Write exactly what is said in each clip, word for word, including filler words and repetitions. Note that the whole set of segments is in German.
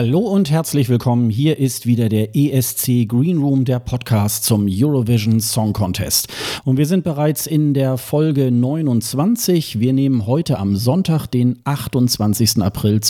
Hallo und herzlich willkommen. Hier ist wieder der E S C Green Room, der Podcast zum Eurovision Song Contest. Und wir sind bereits in der Folge neunundzwanzig. Wir nehmen heute am Sonntag, den achtundzwanzigsten April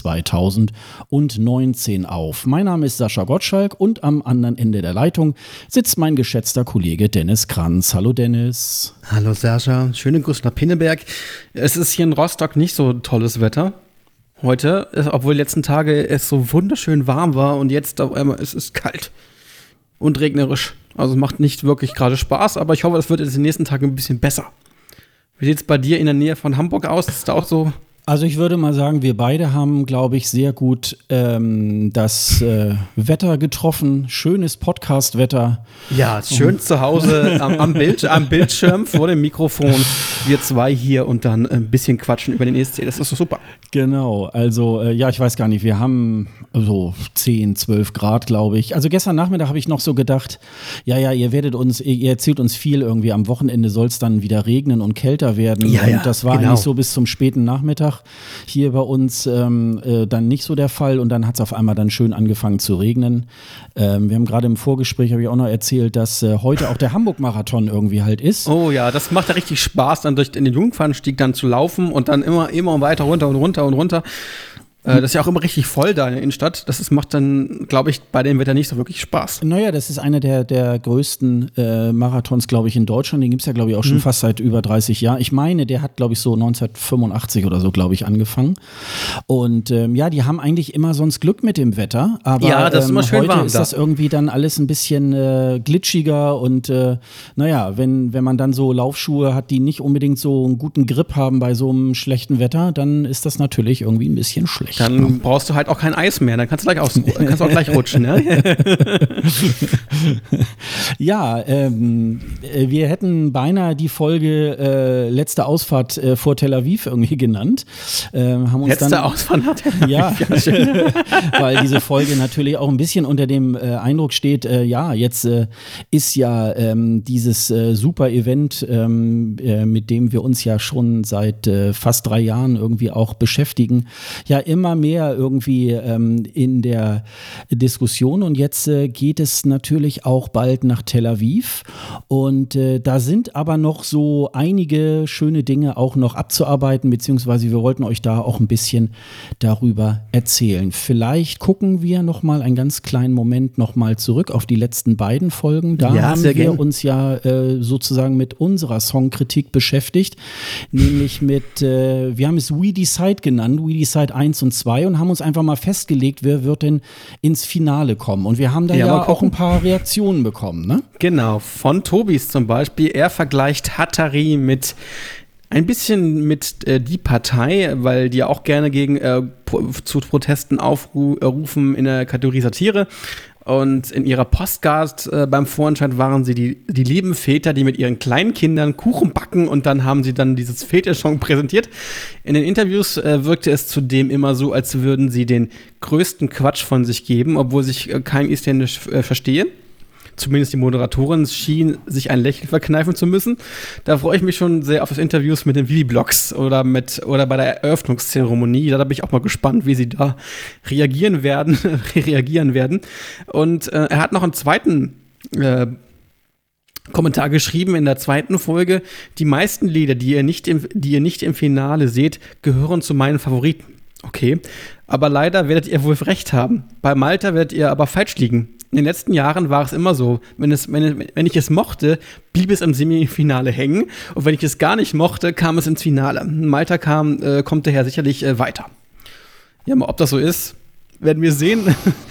zweitausendneunzehn auf. Mein Name ist Sascha Gottschalk und am anderen Ende der Leitung sitzt mein geschätzter Kollege Dennis Kranz. Hallo Dennis. Hallo Sascha, schönen Gruß nach Pinneberg. Es ist hier in Rostock nicht so tolles Wetter heute, obwohl die letzten Tage es so wunderschön warm war und jetzt auf einmal ist es kalt und regnerisch. Also es macht nicht wirklich gerade Spaß, aber ich hoffe, es wird in den nächsten Tagen ein bisschen besser. Wie sieht es bei dir in der Nähe von Hamburg aus? Ist da auch so? Also ich würde mal sagen, wir beide haben, glaube ich, sehr gut ähm, das äh, Wetter getroffen. Schönes Podcast-Wetter. Ja, schön zu Hause am, am, Bild, am Bildschirm vor dem Mikrofon. Wir zwei hier und dann ein bisschen quatschen über den E S C. Das ist so super. Genau, also äh, ja, ich weiß gar nicht, wir haben so zehn, zwölf Grad, glaube ich. Also gestern Nachmittag habe ich noch so gedacht, ja, ja, ihr werdet uns, ihr erzählt uns viel irgendwie. Am Wochenende soll es dann wieder regnen und kälter werden. Ja, und ja, das war genau. eigentlich so bis zum späten Nachmittag. Hier bei uns ähm, äh, dann nicht so der Fall und dann hat es auf einmal dann schön angefangen zu regnen. Ähm, wir haben gerade im Vorgespräch, habe ich auch noch erzählt, dass äh, heute auch der Hamburg-Marathon irgendwie halt ist. Oh ja, das macht ja richtig Spaß, dann durch den Jungfernstieg dann zu laufen und dann immer, immer weiter runter und runter und runter. Das ist ja auch immer richtig voll da in der Innenstadt. Das ist, macht dann, glaube ich, bei dem Wetter nicht so wirklich Spaß. Naja, das ist einer der, der größten äh, Marathons, glaube ich, in Deutschland. Den gibt es ja, glaube ich, auch schon mhm. fast seit über dreißig Jahren. Ich meine, der hat, glaube ich, so neunzehnhundertfünfundachtzig oder so, glaube ich, angefangen. Und ähm, ja, die haben eigentlich immer sonst Glück mit dem Wetter. Aber ja, das ist immer ähm, schön heute warm ist da. das irgendwie dann alles ein bisschen äh, glitschiger. Und äh, naja, wenn, wenn man dann so Laufschuhe hat, die nicht unbedingt so einen guten Grip haben bei so einem schlechten Wetter, dann ist das natürlich irgendwie ein bisschen schlecht. Dann ne? brauchst du halt auch kein Eis mehr, dann kannst du gleich, aus, kannst du auch gleich rutschen. Ne? Ja, ähm, wir hätten beinahe die Folge äh, letzte Ausfahrt äh, vor Tel Aviv irgendwie genannt. Ähm, haben uns letzte dann, Ausfahrt nach Tel Aviv? Ja, weil diese Folge natürlich auch ein bisschen unter dem äh, Eindruck steht, äh, ja, jetzt äh, ist ja ähm, dieses äh, super Event, ähm, äh, mit dem wir uns ja schon seit äh, fast drei Jahren irgendwie auch beschäftigen, ja immer mehr irgendwie ähm, in der Diskussion und jetzt äh, geht es natürlich auch bald nach Tel Aviv und äh, da sind aber noch so einige schöne Dinge auch noch abzuarbeiten, beziehungsweise wir wollten euch da auch ein bisschen darüber erzählen. Vielleicht gucken wir noch mal einen ganz kleinen Moment noch mal zurück auf die letzten beiden Folgen. Da ja, haben wir gern. uns ja äh, sozusagen mit unserer Songkritik beschäftigt, nämlich mit, äh, wir haben es We Decide genannt, We Decide eins und zwei und haben uns einfach mal festgelegt, wer wird denn ins Finale kommen. Und wir haben da ja, ja auch ein paar Reaktionen bekommen, ne? Genau, von Tobis zum Beispiel. Er vergleicht Hattari mit ein bisschen mit äh, Die Partei, weil die ja auch gerne gegen äh, pro, zu Protesten aufrufen in der Kategorie Satire. Und in ihrer Postcard äh, beim Vorentscheid waren sie die, die lieben Väter, die mit ihren kleinen Kindern Kuchen backen und dann haben sie dann dieses Väter-Song präsentiert. In den Interviews äh, wirkte es zudem immer so, als würden sie den größten Quatsch von sich geben, obwohl sich äh, kein Isländisch äh, verstehe. Zumindest die Moderatorin schien sich ein Lächeln verkneifen zu müssen. Da freue ich mich schon sehr auf das Interviews mit den Vivi-Blogs oder mit oder bei der Eröffnungszeremonie. Da bin ich auch mal gespannt, wie sie da reagieren werden. reagieren werden. Und äh, er hat noch einen zweiten äh, Kommentar geschrieben in der zweiten Folge. Die meisten Lieder, die ihr nicht im, die ihr nicht im Finale seht, gehören zu meinen Favoriten. Okay, aber leider werdet ihr wohl recht haben. Bei Malta werdet ihr aber falsch liegen. In den letzten Jahren war es immer so, wenn, es, wenn, wenn ich es mochte, blieb es im Semifinale hängen. Und wenn ich es gar nicht mochte, kam es ins Finale. Malta kam, äh, kommt daher sicherlich äh, weiter. Ja, mal ob das so ist, werden wir sehen.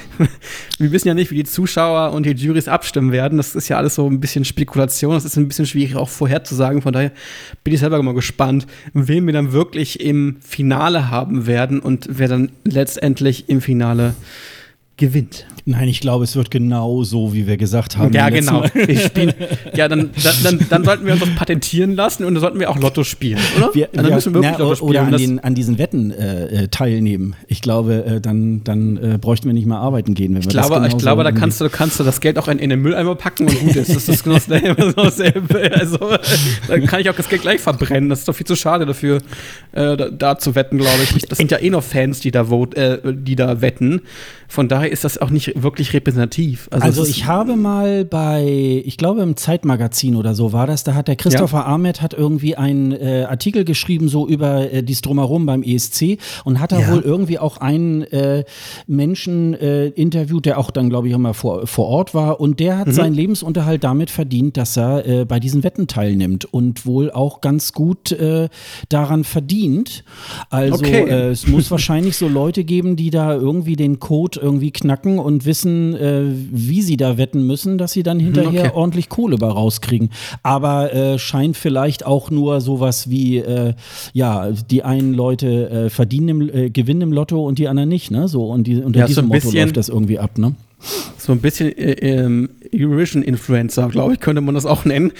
Wir wissen ja nicht, wie die Zuschauer und die Jurys abstimmen werden. Das ist ja alles so ein bisschen Spekulation. Das ist ein bisschen schwierig auch vorherzusagen. Von daher bin ich selber mal gespannt, wen wir dann wirklich im Finale haben werden und wer dann letztendlich im Finale gewinnt. Nein, ich glaube, es wird genau so, wie wir gesagt haben. Ja, genau. Wir spielen, ja, dann, dann, dann sollten wir uns das patentieren lassen und dann sollten wir auch Lotto spielen, oder? Wir, dann wir, müssen wir wirklich na, Lotto spielen. Oder an, den, an diesen Wetten äh, teilnehmen. Ich glaube, äh, dann, dann äh, bräuchten wir nicht mehr arbeiten gehen. Wenn ich wir glaube, das ich glaube da kannst du, kannst du das Geld auch in, in den Mülleimer packen und gut ist. Das ist genau dasselbe. Also, dann kann ich auch das Geld gleich verbrennen. Das ist doch viel zu schade dafür, äh, da, da zu wetten, glaube ich. Das sind ja eh noch Fans, die da, vote, äh, die da wetten. Von daher ist das auch nicht wirklich repräsentativ. Also, also ich habe mal bei, ich glaube im Zeitmagazin oder so war das, da hat der Christopher ja. Ahmed hat irgendwie einen äh, Artikel geschrieben, so über äh, dies Drumherum beim E S C und hat da ja. wohl irgendwie auch einen äh, Menschen äh, interviewt, der auch dann, glaube ich, immer vor, vor Ort war und der hat mhm. seinen Lebensunterhalt damit verdient, dass er äh, bei diesen Wetten teilnimmt und wohl auch ganz gut äh, daran verdient. Also okay. äh, es muss wahrscheinlich so Leute geben, die da irgendwie den Code irgendwie knacken und wissen, äh, wie sie da wetten müssen, dass sie dann hinterher okay. ordentlich Kohle bei rauskriegen. Aber äh, scheint vielleicht auch nur sowas wie, äh, ja, die einen Leute äh, verdienen im, äh, gewinnen im Lotto und die anderen nicht, ne? So, und die, unter ja, diesem so Motto bisschen, läuft das irgendwie ab, ne? So ein bisschen äh, ähm, Eurovision-Influencer, glaube ich, könnte man das auch nennen.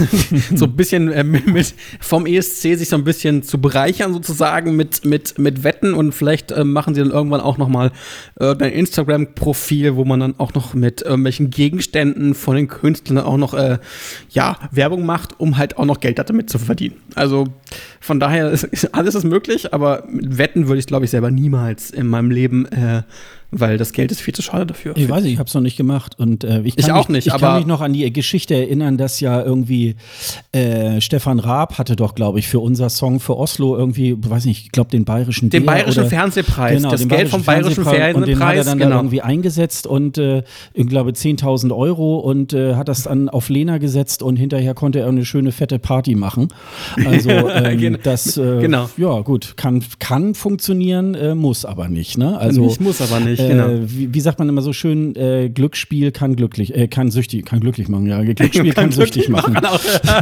So ein bisschen äh, mit, vom E S C sich so ein bisschen zu bereichern sozusagen mit, mit, mit Wetten und vielleicht äh, machen sie dann irgendwann auch noch mal äh, ein Instagram-Profil, wo man dann auch noch mit irgendwelchen Gegenständen von den Künstlern auch noch äh, ja, Werbung macht, um halt auch noch Geld damit zu verdienen. Also von daher ist alles ist möglich, aber mit Wetten würde ich, glaube ich, selber niemals in meinem Leben äh, weil das Geld ist viel zu schade dafür. Ich weiß nicht, ich habe es noch nicht gemacht. Und, äh, ich, kann ich auch mich, nicht, ich aber kann mich noch an die Geschichte erinnern, dass ja irgendwie äh, Stefan Raab hatte doch, glaube ich, für unser Song für Oslo irgendwie, weiß nicht, ich glaube den bayerischen Den Der bayerischen oder, Fernsehpreis, genau, das Geld vom bayerischen Fernsehpreis. Und den hat er dann genau. da irgendwie eingesetzt und äh, ich glaube zehntausend Euro und äh, hat das dann auf Lena gesetzt und hinterher konnte er eine schöne fette Party machen. Also ähm, das, äh, genau. ja gut, kann, kann funktionieren, äh, muss aber nicht. Ne? Also, nicht muss aber nicht, äh, genau. Wie, wie sagt man immer so schön, äh, Glücksspiel kann glücklich, äh, kann süchtig, kann glücklich machen, ja. Glücksspiel kann, kann süchtig machen. machen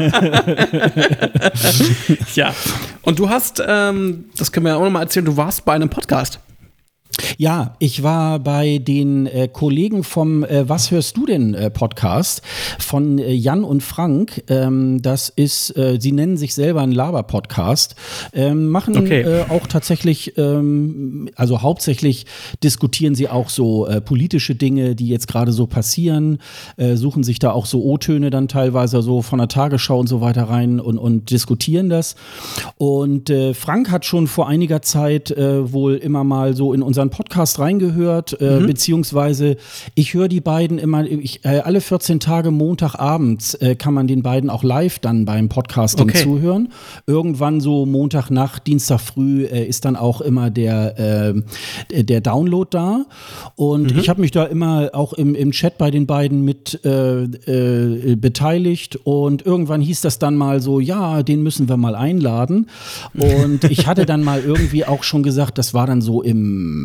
ja. Und du hast, ähm, das können wir ja auch nochmal erzählen, du warst bei einem Podcast. Ja, ich war bei den äh, Kollegen vom äh, Was hörst du denn äh, Podcast von äh, Jan und Frank. Ähm, das ist, äh, sie nennen sich selber ein Laber-Podcast, ähm, machen okay. äh, auch tatsächlich, ähm, also hauptsächlich diskutieren sie auch so äh, politische Dinge, die jetzt gerade so passieren, äh, suchen sich da auch so O-Töne dann teilweise so von der Tagesschau und so weiter rein und, und diskutieren das. Und äh, Frank hat schon vor einiger Zeit äh, wohl immer mal so in unseren Podcast reingehört, äh, mhm. beziehungsweise ich höre die beiden immer, ich, äh, alle vierzehn Tage Montagabends äh, kann man den beiden auch live dann beim Podcasting okay. zuhören. Irgendwann so Montagnacht, Dienstag früh äh, ist dann auch immer der, äh, der Download da und mhm. ich habe mich da immer auch im, im Chat bei den beiden mit äh, äh, beteiligt und irgendwann hieß das dann mal so, ja, den müssen wir mal einladen und ich hatte dann mal irgendwie auch schon gesagt, das war dann so im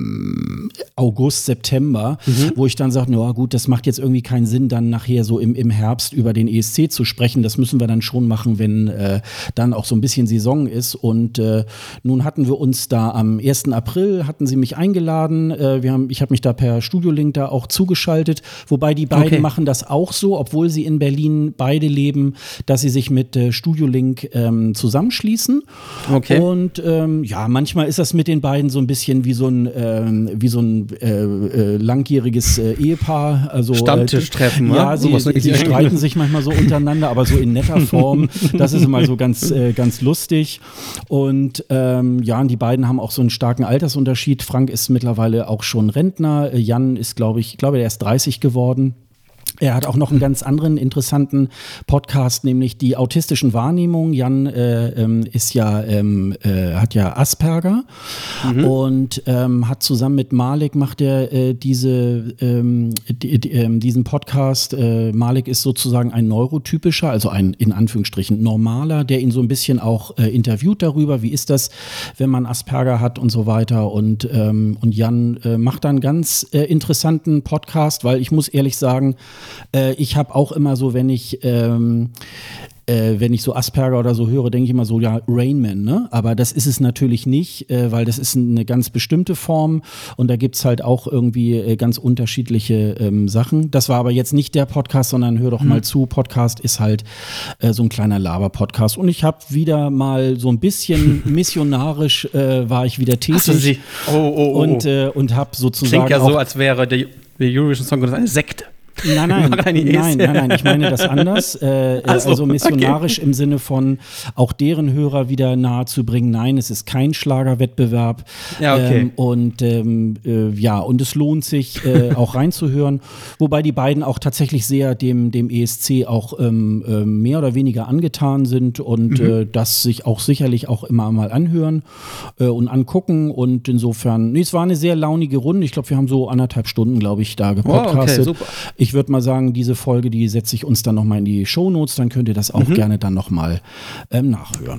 August, September, mhm. wo ich dann sage, ja gut, das macht jetzt irgendwie keinen Sinn, dann nachher so im, im Herbst über den E S C zu sprechen. Das müssen wir dann schon machen, wenn äh, dann auch so ein bisschen Saison ist. Und äh, nun hatten wir uns da am ersten April, hatten sie mich eingeladen. Äh, wir haben, ich habe mich da per Studiolink da auch zugeschaltet. Wobei die beiden okay. machen das auch so, obwohl sie in Berlin beide leben, dass sie sich mit äh, Studiolink ähm, zusammenschließen. Okay. Und ähm, ja, manchmal ist das mit den beiden so ein bisschen wie so ein äh, wie so ein äh, äh, langjähriges äh, Ehepaar. Also, Stammtischtreffen, äh, ja, sie, sie, sie streiten sich manchmal so untereinander, aber so in netter Form. Das ist immer so ganz, äh, ganz lustig. Und ähm, ja, und die beiden haben auch so einen starken Altersunterschied. Frank ist mittlerweile auch schon Rentner. Jan ist, glaube ich, ich glaube, der ist dreißig geworden. Er hat auch noch einen ganz anderen interessanten Podcast, nämlich die autistischen Wahrnehmungen. Jan äh, ähm, ist ja, ähm, äh, hat ja Asperger mhm. und ähm, hat zusammen mit Malik macht er äh, diese, ähm, die, die, äh, diesen Podcast. Äh, Malik ist sozusagen ein neurotypischer, also ein in Anführungsstrichen normaler, der ihn so ein bisschen auch äh, interviewt darüber, wie ist das, wenn man Asperger hat und so weiter. Und, ähm, und Jan äh, macht da einen ganz äh, interessanten Podcast, weil ich muss ehrlich sagen, ich habe auch immer so, wenn ich ähm, äh, wenn ich so Asperger oder so höre, denke ich immer so, ja, Rain Man, ne? Aber das ist es natürlich nicht, äh, weil das ist eine ganz bestimmte Form und da gibt's halt auch irgendwie äh, ganz unterschiedliche ähm, Sachen. Das war aber jetzt nicht der Podcast, sondern hör doch hm. mal zu, Podcast ist halt äh, so ein kleiner Laber-Podcast und ich habe wieder mal so ein bisschen missionarisch äh, war ich wieder tätig. Hast du sie? Oh, oh, oh. Und, äh, und habe sozusagen klingt ja so, als wäre der Eurovision Song Contest eine Sekte. Nein, nein, nein, nein, nein, ich meine das anders. Äh, also, also missionarisch okay. im Sinne von auch deren Hörer wieder nahezubringen. Nein, es ist kein Schlagerwettbewerb. Ja, okay. Ähm, und ähm, äh, ja, und es lohnt sich äh, auch reinzuhören. Wobei die beiden auch tatsächlich sehr dem, dem E S C auch ähm, äh, mehr oder weniger angetan sind und mhm. äh, das sich auch sicherlich auch immer mal anhören äh, und angucken. Und insofern, nee, es war eine sehr launige Runde. Ich glaube, wir haben so anderthalb Stunden, glaube ich, da gepodcastet. Oh, okay, super. Ich würde mal sagen, diese Folge, die setze ich uns dann nochmal in die Shownotes, dann könnt ihr das auch mhm. gerne dann nochmal ähm, nachhören.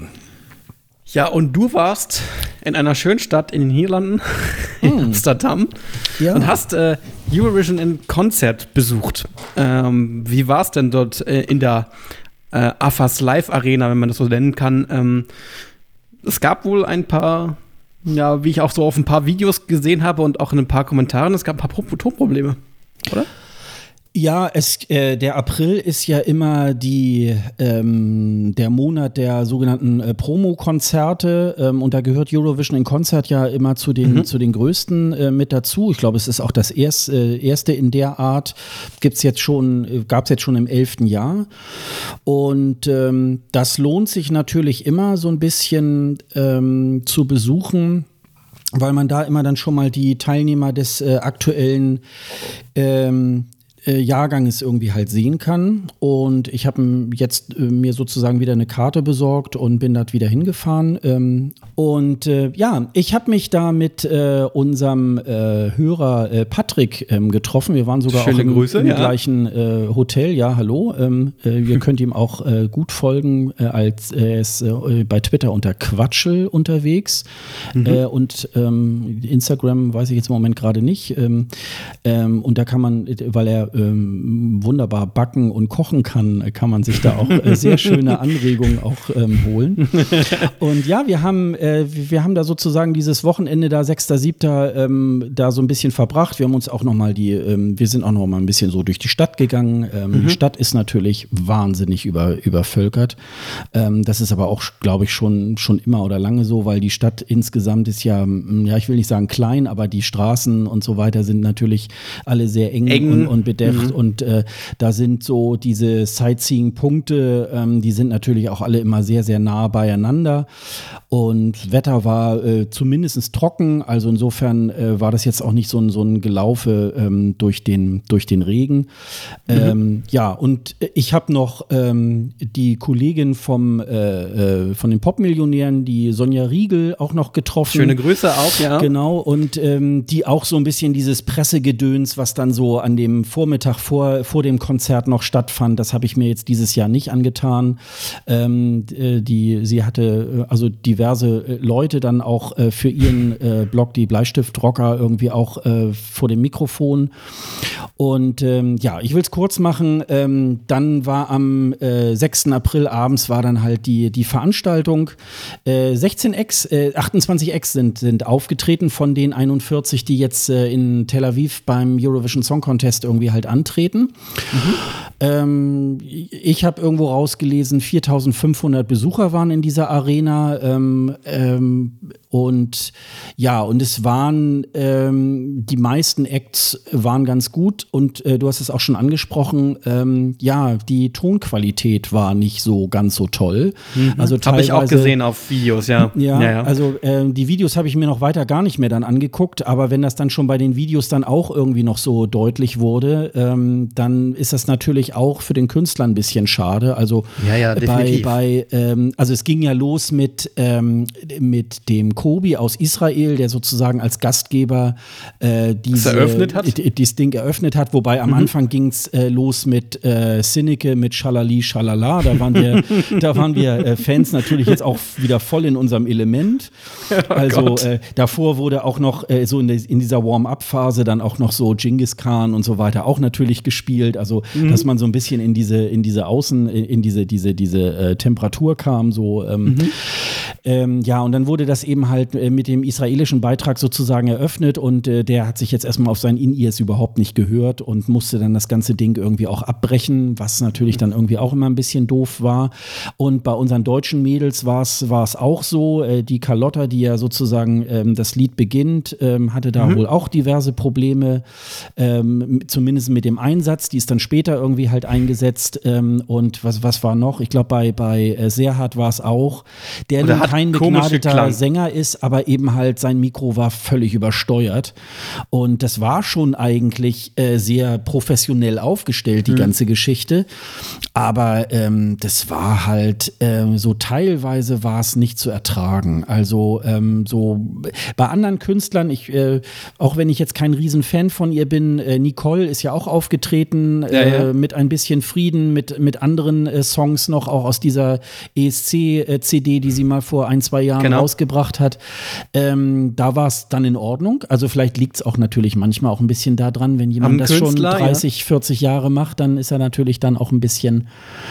Ja, und du warst in einer schönen Stadt in den Niederlanden, in mm. Amsterdam, ja. und hast äh, Eurovision in Konzert besucht. Ähm, wie war es denn dort äh, in der äh, A F A S Live Arena, wenn man das so nennen kann? Ähm, es gab wohl ein paar, ja, wie ich auch so auf ein paar Videos gesehen habe und auch in ein paar Kommentaren, es gab ein paar Tonprobleme, oder? Ja, es, äh, der April ist ja immer die, ähm, der Monat der sogenannten äh, Promo-Konzerte ähm, und da gehört Eurovision in Konzert ja immer zu den, mhm. zu den größten äh, mit dazu. Ich glaube, es ist auch das erste, äh, erste in der Art, gibt's jetzt schon, gab es jetzt schon im elften Jahr und ähm, das lohnt sich natürlich immer so ein bisschen ähm, zu besuchen, weil man da immer dann schon mal die Teilnehmer des äh, aktuellen ähm, Jahrgang es irgendwie halt sehen kann und ich habe jetzt äh, mir sozusagen wieder eine Karte besorgt und bin dort wieder hingefahren ähm, und äh, ja, ich habe mich da mit äh, unserem äh, Hörer äh, Patrick ähm, getroffen, wir waren sogar Schöne auch im, Grüße, im ja. gleichen äh, Hotel, ja hallo, ähm, äh, ihr könnt ihm auch äh, gut folgen, äh, als er ist äh, bei Twitter unter Quatschel unterwegs mhm. äh, und ähm, Instagram weiß ich jetzt im Moment gerade nicht ähm, ähm, und da kann man, weil er Ähm, wunderbar backen und kochen kann, kann man sich da auch äh, sehr schöne Anregungen auch ähm, holen. Und ja, wir haben, äh, wir haben da sozusagen dieses Wochenende da, sechster siebter ähm, da so ein bisschen verbracht. Wir haben uns auch noch mal die, ähm, wir sind auch noch mal ein bisschen so durch die Stadt gegangen. Ähm, mhm. Die Stadt ist natürlich wahnsinnig über, übervölkert. Ähm, das ist aber auch, glaube ich, schon, schon immer oder lange so, weil die Stadt insgesamt ist ja, ja, ich will nicht sagen klein, aber die Straßen und so weiter sind natürlich alle sehr eng, eng. und, und bedeckt. Mhm. Und äh, da sind so diese Sightseeing-Punkte, ähm, die sind natürlich auch alle immer sehr, sehr nah beieinander. Und Wetter war äh, zumindest trocken, also insofern äh, war das jetzt auch nicht so ein, so ein Gelaufe ähm, durch, den, durch den Regen. Mhm. Ähm, ja, und ich habe noch ähm, die Kollegin vom, äh, äh, von den Popmillionären, die Sonja Riegel, auch noch getroffen. Schöne Grüße auch, ja. Genau, und ähm, die auch so ein bisschen dieses Pressegedöns, was dann so an dem Vormittag vor, vor dem Konzert noch stattfand, das habe ich mir jetzt dieses Jahr nicht angetan. Ähm, die, sie hatte also diverse Leute dann auch äh, für ihren äh, Blog, die Bleistiftrocker, irgendwie auch äh, vor dem Mikrofon. Und ähm, ja, ich will es kurz machen. Ähm, dann war am äh, sechsten April abends war dann halt die, die Veranstaltung. Äh, sechzehn Acts, äh, achtundzwanzig Acts sind, sind aufgetreten von den einundvierzig, die jetzt äh, in Tel Aviv beim Eurovision Song Contest irgendwie halt antreten. Mhm. Ähm, ich habe irgendwo rausgelesen, viertausendfünfhundert Besucher waren in dieser Arena. Ähm, ähm, und ja, und es waren ähm, die meisten Acts waren ganz gut und äh, du hast es auch schon angesprochen, ähm, ja, die Tonqualität war nicht so ganz so toll. Mhm. Also habe ich auch gesehen auf Videos, ja. Ja, ja, ja. Also äh, die Videos habe ich mir noch weiter gar nicht mehr dann angeguckt, aber wenn das dann schon bei den Videos dann auch irgendwie noch so deutlich wurde, ähm, dann ist das natürlich auch für den Künstler ein bisschen schade. Also ja, ja, bei, bei ähm, also es ging ja los mit, ähm, mit dem Tobi aus Israel, der sozusagen als Gastgeber äh, diese, eröffnet hat? d- dieses Ding eröffnet hat. Wobei am mhm. Anfang ging es äh, los mit äh, Sinneke, mit Schalali, Schalala. Da waren wir, da waren wir äh, Fans natürlich jetzt auch wieder voll in unserem Element. Oh also äh, davor wurde auch noch äh, so in, der, in dieser Warm-up-Phase dann auch noch so Genghis Khan und so weiter auch natürlich gespielt. Also mhm. dass man so ein bisschen in diese, in diese Außen, in diese, diese, diese äh, Temperatur kam. So, ähm, mhm. ähm, ja, und dann wurde das eben halt äh, mit dem israelischen Beitrag sozusagen eröffnet und äh, der hat sich jetzt erstmal auf sein In-Ears überhaupt nicht gehört und musste dann das ganze Ding irgendwie auch abbrechen, was natürlich dann irgendwie auch immer ein bisschen doof war. Und bei unseren deutschen Mädels war es war es auch so, äh, die Carlotta, die ja sozusagen ähm, das Lied beginnt, ähm, hatte da mhm. wohl auch diverse Probleme, ähm, zumindest mit dem Einsatz, die ist dann später irgendwie halt eingesetzt ähm, und was, was war noch? Ich glaube bei, bei äh, Serhat war es auch, der nun kein begnadeter Sänger ist, aber eben halt sein Mikro war völlig übersteuert und das war schon eigentlich äh, sehr professionell aufgestellt, die mhm. ganze Geschichte, aber ähm, das war halt äh, so teilweise war es nicht zu ertragen, also ähm, so bei anderen Künstlern, ich, äh, auch wenn ich jetzt kein Riesenfan von ihr bin, äh, Nicole ist ja auch aufgetreten ja, äh, ja. mit Ein bisschen Frieden, mit, mit anderen äh, Songs noch, auch aus dieser E S C-C D, die sie mal vor ein, zwei Jahren genau. rausgebracht hat. Ähm, da war es dann in Ordnung. Also vielleicht liegt es auch natürlich manchmal auch ein bisschen daran, wenn jemand Am das Künstler, schon dreißig, ja. vierzig Jahre macht, dann ist er natürlich dann auch ein bisschen,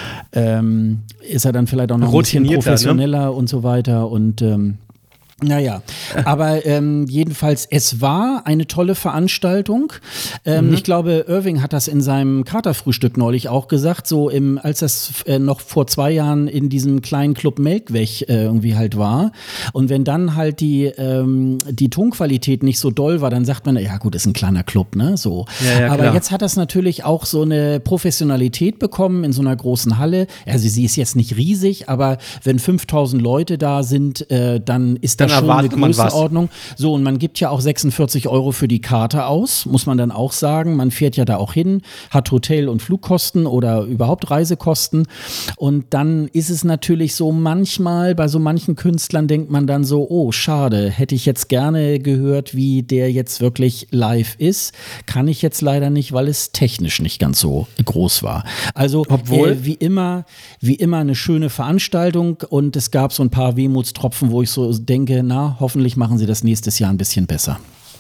ähm, ist er dann vielleicht auch noch ein bisschen professioneller, ne? Und so weiter und ähm, naja, aber ähm, jedenfalls, es war eine tolle Veranstaltung. Ähm, mhm. Ich glaube, Irving hat das in seinem Katerfrühstück neulich auch gesagt, so im, als das äh, noch vor zwei Jahren in diesem kleinen Club Melkweg äh, irgendwie halt war. Und wenn dann halt die, ähm, die Tonqualität nicht so doll war, dann sagt man, ja gut, ist ein kleiner Club, ne? So. Ja, ja, aber klar. jetzt hat das natürlich auch so eine Professionalität bekommen in so einer großen Halle. Also sie ist jetzt nicht riesig, aber wenn fünftausend Leute da sind, äh, dann ist das schon eine Größenordnung. So, und man gibt ja auch sechsundvierzig Euro für die Karte aus, muss man dann auch sagen. Man fährt ja da auch hin, hat Hotel- und Flugkosten oder überhaupt Reisekosten. Und dann ist es natürlich so, manchmal, bei so manchen Künstlern denkt man dann so, oh, schade, hätte ich jetzt gerne gehört, wie der jetzt wirklich live ist. Kann ich jetzt leider nicht, weil es technisch nicht ganz so groß war. Also, Obwohl, äh, wie immer, wie immer eine schöne Veranstaltung und es gab so ein paar Wehmutstropfen, wo ich so denke, na, hoffentlich machen sie das nächstes Jahr ein bisschen besser.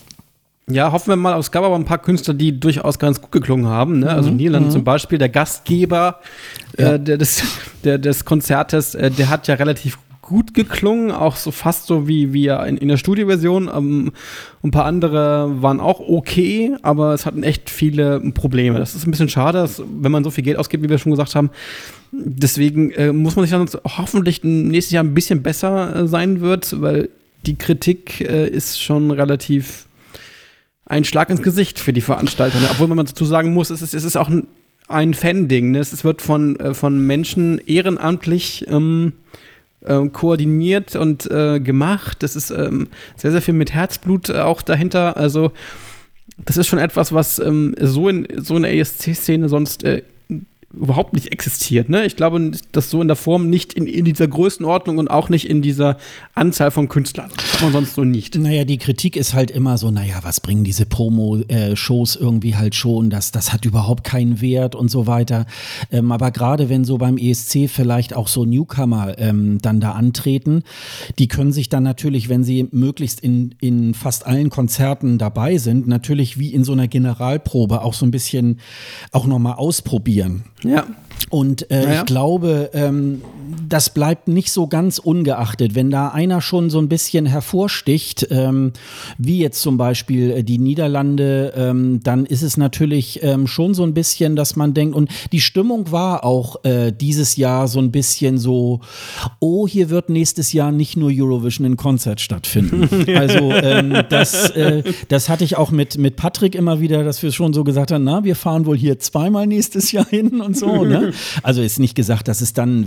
Ja, hoffen wir mal. Es gab aber ein paar Künstler, die durchaus ganz gut geklungen haben. Ne? Also Niederlande mhm. zum Beispiel, der Gastgeber ja. äh, der, des, der, des Konzertes, äh, der hat ja relativ gut geklungen, auch so fast so wie, wie in, in der Studioversion. Ähm, ein paar andere waren auch okay, aber es hatten echt viele Probleme. Das ist ein bisschen schade, dass, wenn man so viel Geld ausgibt, wie wir schon gesagt haben. Deswegen äh, muss man sich dann hoffentlich nächstes Jahr ein bisschen besser äh, sein wird, weil die Kritik äh, ist schon relativ ein Schlag ins Gesicht für die Veranstalter. Ne? Obwohl man dazu sagen muss, es ist, es ist auch ein, ein Fan-Ding. Ne? Es wird von, äh, von Menschen ehrenamtlich ähm, äh, koordiniert und äh, gemacht. Das ist ähm, sehr, sehr viel mit Herzblut äh, auch dahinter. Also das ist schon etwas, was ähm, so in so einer E S C-Szene sonst äh, überhaupt nicht existiert, ne? Ich glaube, das so in der Form nicht in, in dieser Größenordnung und auch nicht in dieser Anzahl von Künstlern. Das hat man sonst so nicht. Naja, die Kritik ist halt immer so, naja, was bringen diese Promo-Shows irgendwie halt schon, das, das hat überhaupt keinen Wert und so weiter. Ähm, aber gerade wenn so beim E S C vielleicht auch so Newcomer ähm, dann da antreten, die können sich dann natürlich, wenn sie möglichst in, in fast allen Konzerten dabei sind, natürlich wie in so einer Generalprobe auch so ein bisschen auch nochmal ausprobieren. Ja. Und äh, naja. ich glaube, ähm, das bleibt nicht so ganz ungeachtet. Wenn da einer schon so ein bisschen hervorsticht, ähm, wie jetzt zum Beispiel äh, die Niederlande, ähm, dann ist es natürlich ähm, schon so ein bisschen, dass man denkt, und die Stimmung war auch äh, dieses Jahr so ein bisschen so, oh, hier wird nächstes Jahr nicht nur Eurovision in Konzert stattfinden. Also ähm, das, äh, das hatte ich auch mit, mit Patrick immer wieder, dass wir schon so gesagt haben, na, wir fahren wohl hier zweimal nächstes Jahr hin und so, ne? Also ist nicht gesagt, dass es dann, wenn es jetzt Niederlande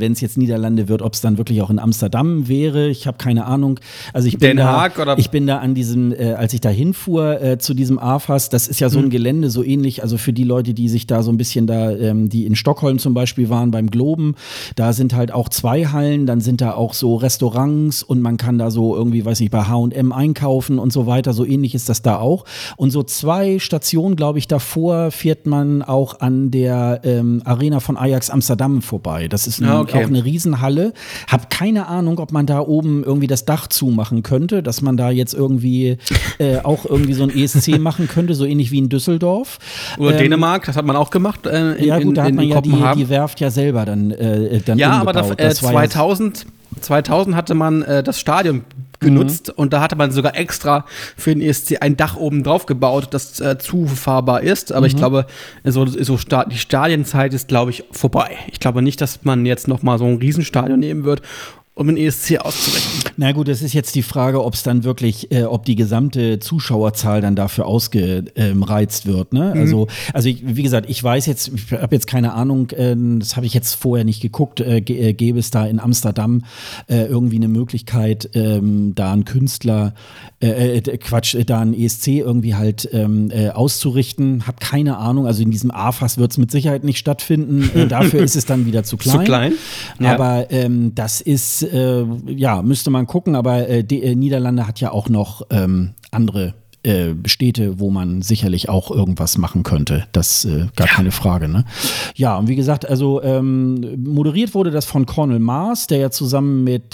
Niederlande wird, ob es dann wirklich auch in Amsterdam wäre. Ich habe keine Ahnung. Also ich bin Den da, Haag oder? Ich bin da an diesem, äh, als ich da hinfuhr äh, zu diesem A F A S, das ist ja so ein mhm. Gelände, so ähnlich, also für die Leute, die sich da so ein bisschen da, ähm, die in Stockholm zum Beispiel waren beim Globen, da sind halt auch zwei Hallen, dann sind da auch so Restaurants und man kann da so irgendwie, weiß nicht, bei H und M einkaufen und so weiter. So ähnlich ist das da auch. Und so zwei Stationen, glaube ich, davor fährt man auch an der ähm, Arena von Ajax Amsterdam vorbei. Das ist ein, ja, okay. auch eine Riesenhalle. Hab keine Ahnung, ob man da oben irgendwie das Dach zumachen könnte, dass man da jetzt irgendwie äh, auch irgendwie so ein E S C machen könnte, so ähnlich wie in Düsseldorf. Oder ähm, Dänemark, das hat man auch gemacht. Äh, in, ja gut, da in, hat man in ja die, Kopenhagen. die Werft ja selber dann, äh, dann ja, umgebaut. aber da, äh, zweitausend, zweitausend hatte man äh, das Stadion genutzt mhm. und da hatte man sogar extra für den E S C ein Dach oben drauf gebaut, das äh, zufahrbar ist. Aber mhm. ich glaube, so, so Sta- die Stadienzeit ist, glaube ich, vorbei. Ich glaube nicht, dass man jetzt noch mal so ein Riesenstadion nehmen wird, um den E S C auszurechnen. Na gut, das ist jetzt die Frage, ob es dann wirklich, äh, ob die gesamte Zuschauerzahl dann dafür ausgereizt ähm, wird. Ne? Mhm. Also, also ich, wie gesagt, ich weiß jetzt, ich habe jetzt keine Ahnung, äh, das habe ich jetzt vorher nicht geguckt, äh, g- äh, gäbe es da in Amsterdam äh, irgendwie eine Möglichkeit, ähm, da einen Künstler, äh, äh, Quatsch, äh, da einen E S C irgendwie halt ähm, äh, auszurichten. Hab keine Ahnung, also in diesem A F A S wird es mit Sicherheit nicht stattfinden. Äh, dafür ist es dann wieder zu klein. Zu klein? Ja. Aber ähm, das ist Äh, ja, müsste man gucken, aber äh, die äh, Niederlande hat ja auch noch ähm, andere äh, Städte, wo man sicherlich auch irgendwas machen könnte. Das äh, gar ja. keine Frage. Ne? Ja, und wie gesagt, also ähm, moderiert wurde das von Cornel Maas, der ja zusammen mit,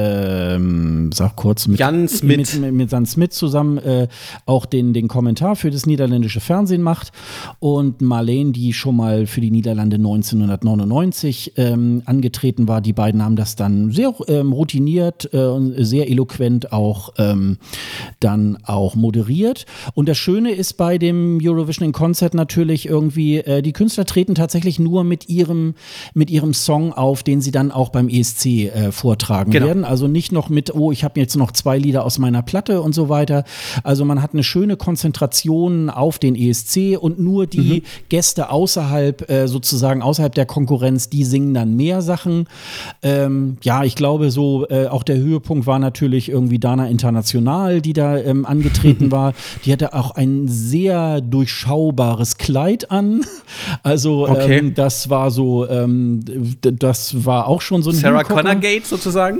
ähm, sag kurz, mit Jan Smit, mit, mit, mit Jan Smit zusammen äh, auch den, den Kommentar für das niederländische Fernsehen macht und Marleen, die schon mal für die Niederlande neunzehnhundertneunundneunzig ähm, angetreten war. Die beiden haben das dann sehr ähm, routiniert äh, und sehr eloquent auch ähm, dann auch moderiert. Und das Schöne ist bei dem Eurovision in Concert natürlich irgendwie, äh, die Künstler treten tatsächlich nur mit ihrem, mit ihrem Song auf, den sie dann auch beim E S C äh, vortragen genau. werden. Also nicht noch mit, oh, ich habe jetzt noch zwei Lieder aus meiner Platte und so weiter. Also man hat eine schöne Konzentration auf den E S C und nur die mhm. Gäste außerhalb, äh, sozusagen außerhalb der Konkurrenz, die singen dann mehr Sachen. Ähm, ja, ich glaube so, äh, auch der Höhepunkt war natürlich irgendwie Dana International, die da ähm, angetreten war. Die hatte auch ein sehr durchschaubares Kleid an. Also okay. ähm, das war so, ähm, das war auch schon so ein Sarah Connor Gate sozusagen.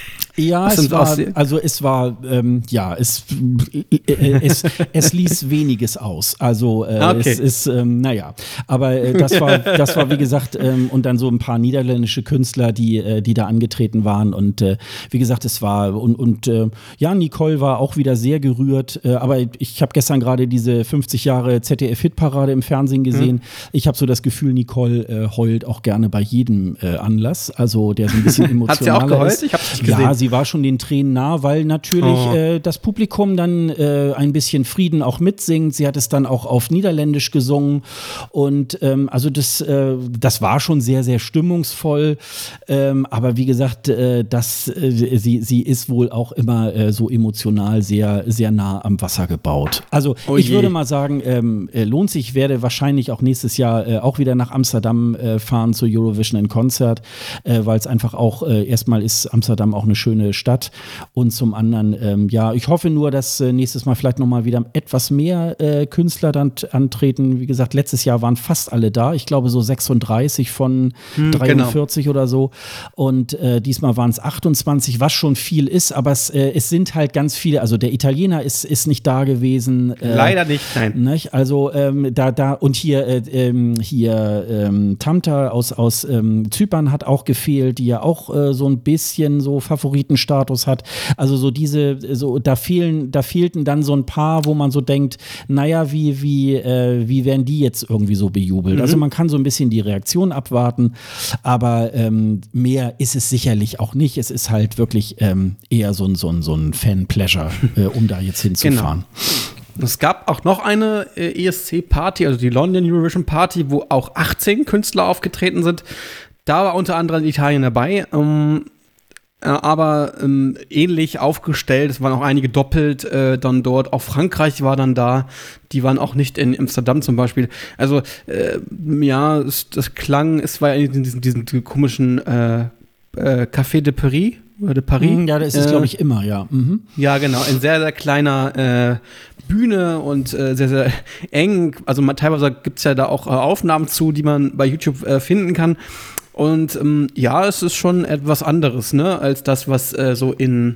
Ja, es war, also es war, ähm, ja, es, äh, es, es ließ weniges aus. Also äh, okay. es ist, ähm, naja, aber äh, das war, das war wie gesagt, ähm, und dann so ein paar niederländische Künstler, die, äh, die da angetreten waren und äh, wie gesagt, es war, und, und äh, ja, Nicole war auch wieder sehr gerührt, äh, aber ich habe gestern gerade diese fünfzig Jahre Z D F-Hitparade im Fernsehen gesehen. Mhm. Ich habe so das Gefühl, Nicole äh, heult auch gerne bei jedem äh, Anlass, also der so ein bisschen emotionaler ist. Hat sie auch geheult? Ist. Ich hab's nicht gesehen. Ja, sie war schon den Tränen nah, weil natürlich oh. äh, das Publikum dann äh, ein bisschen Frieden auch mitsingt. Sie hat es dann auch auf Niederländisch gesungen und ähm, also das, äh, das war schon sehr, sehr stimmungsvoll. Ähm, aber wie gesagt, äh, das, äh, sie, sie ist wohl auch immer äh, so emotional sehr, sehr nah am Wasser gebaut. Also oh ich würde mal sagen, ähm, äh, lohnt sich. Ich werde wahrscheinlich auch nächstes Jahr äh, auch wieder nach Amsterdam äh, fahren zur Eurovision in Concert, äh, weil es einfach auch, äh, erstmal ist Amsterdam auch eine schöne Stadt. Und zum anderen, ähm, ja, ich hoffe nur, dass äh, nächstes Mal vielleicht nochmal wieder etwas mehr äh, Künstler dann t- antreten. Wie gesagt, letztes Jahr waren fast alle da. Ich glaube so sechsunddreißig von hm, dreiundvierzig genau. oder so. Und äh, diesmal waren es achtundzwanzig, was schon viel ist. Aber es, äh, es sind halt ganz viele. Also der Italiener ist, ist nicht da gewesen. Äh, Leider nicht, nein. Nicht? Also ähm, da, da und hier, äh, ähm, hier ähm, Tamta aus, aus ähm, Zypern hat auch gefehlt, die ja auch äh, so ein bisschen so Favoritenstatus hat. Also so diese, so da fehlen, da fehlten dann so ein paar, wo man so denkt, naja, wie, wie, äh, wie werden die jetzt irgendwie so bejubelt? Mhm. Also man kann so ein bisschen die Reaktion abwarten, aber ähm, mehr ist es sicherlich auch nicht. Es ist halt wirklich ähm, eher so ein, so ein, so ein Fan-Pleasure, äh, um da jetzt hinzufahren. Genau. Es gab auch noch eine äh, E S C-Party, also die London Eurovision Party, wo auch achtzehn Künstler aufgetreten sind. Da war unter anderem Italien dabei. Ähm, aber ähm, ähnlich aufgestellt, es waren auch einige doppelt äh, dann dort, auch Frankreich war dann da, die waren auch nicht in Amsterdam zum Beispiel, also äh, ja, es, das klang, es war in diesen, diesen komischen äh, äh, Café de Paris oder de Paris. Ja, da ist es, äh, glaube ich, immer, ja. Mhm. Ja, genau, in sehr, sehr kleiner äh, Bühne und äh, sehr, sehr eng. Also man, teilweise gibt es ja da auch äh, Aufnahmen zu, die man bei YouTube äh, finden kann. Und ähm, ja, es ist schon etwas anderes, ne, als das, was äh, so in,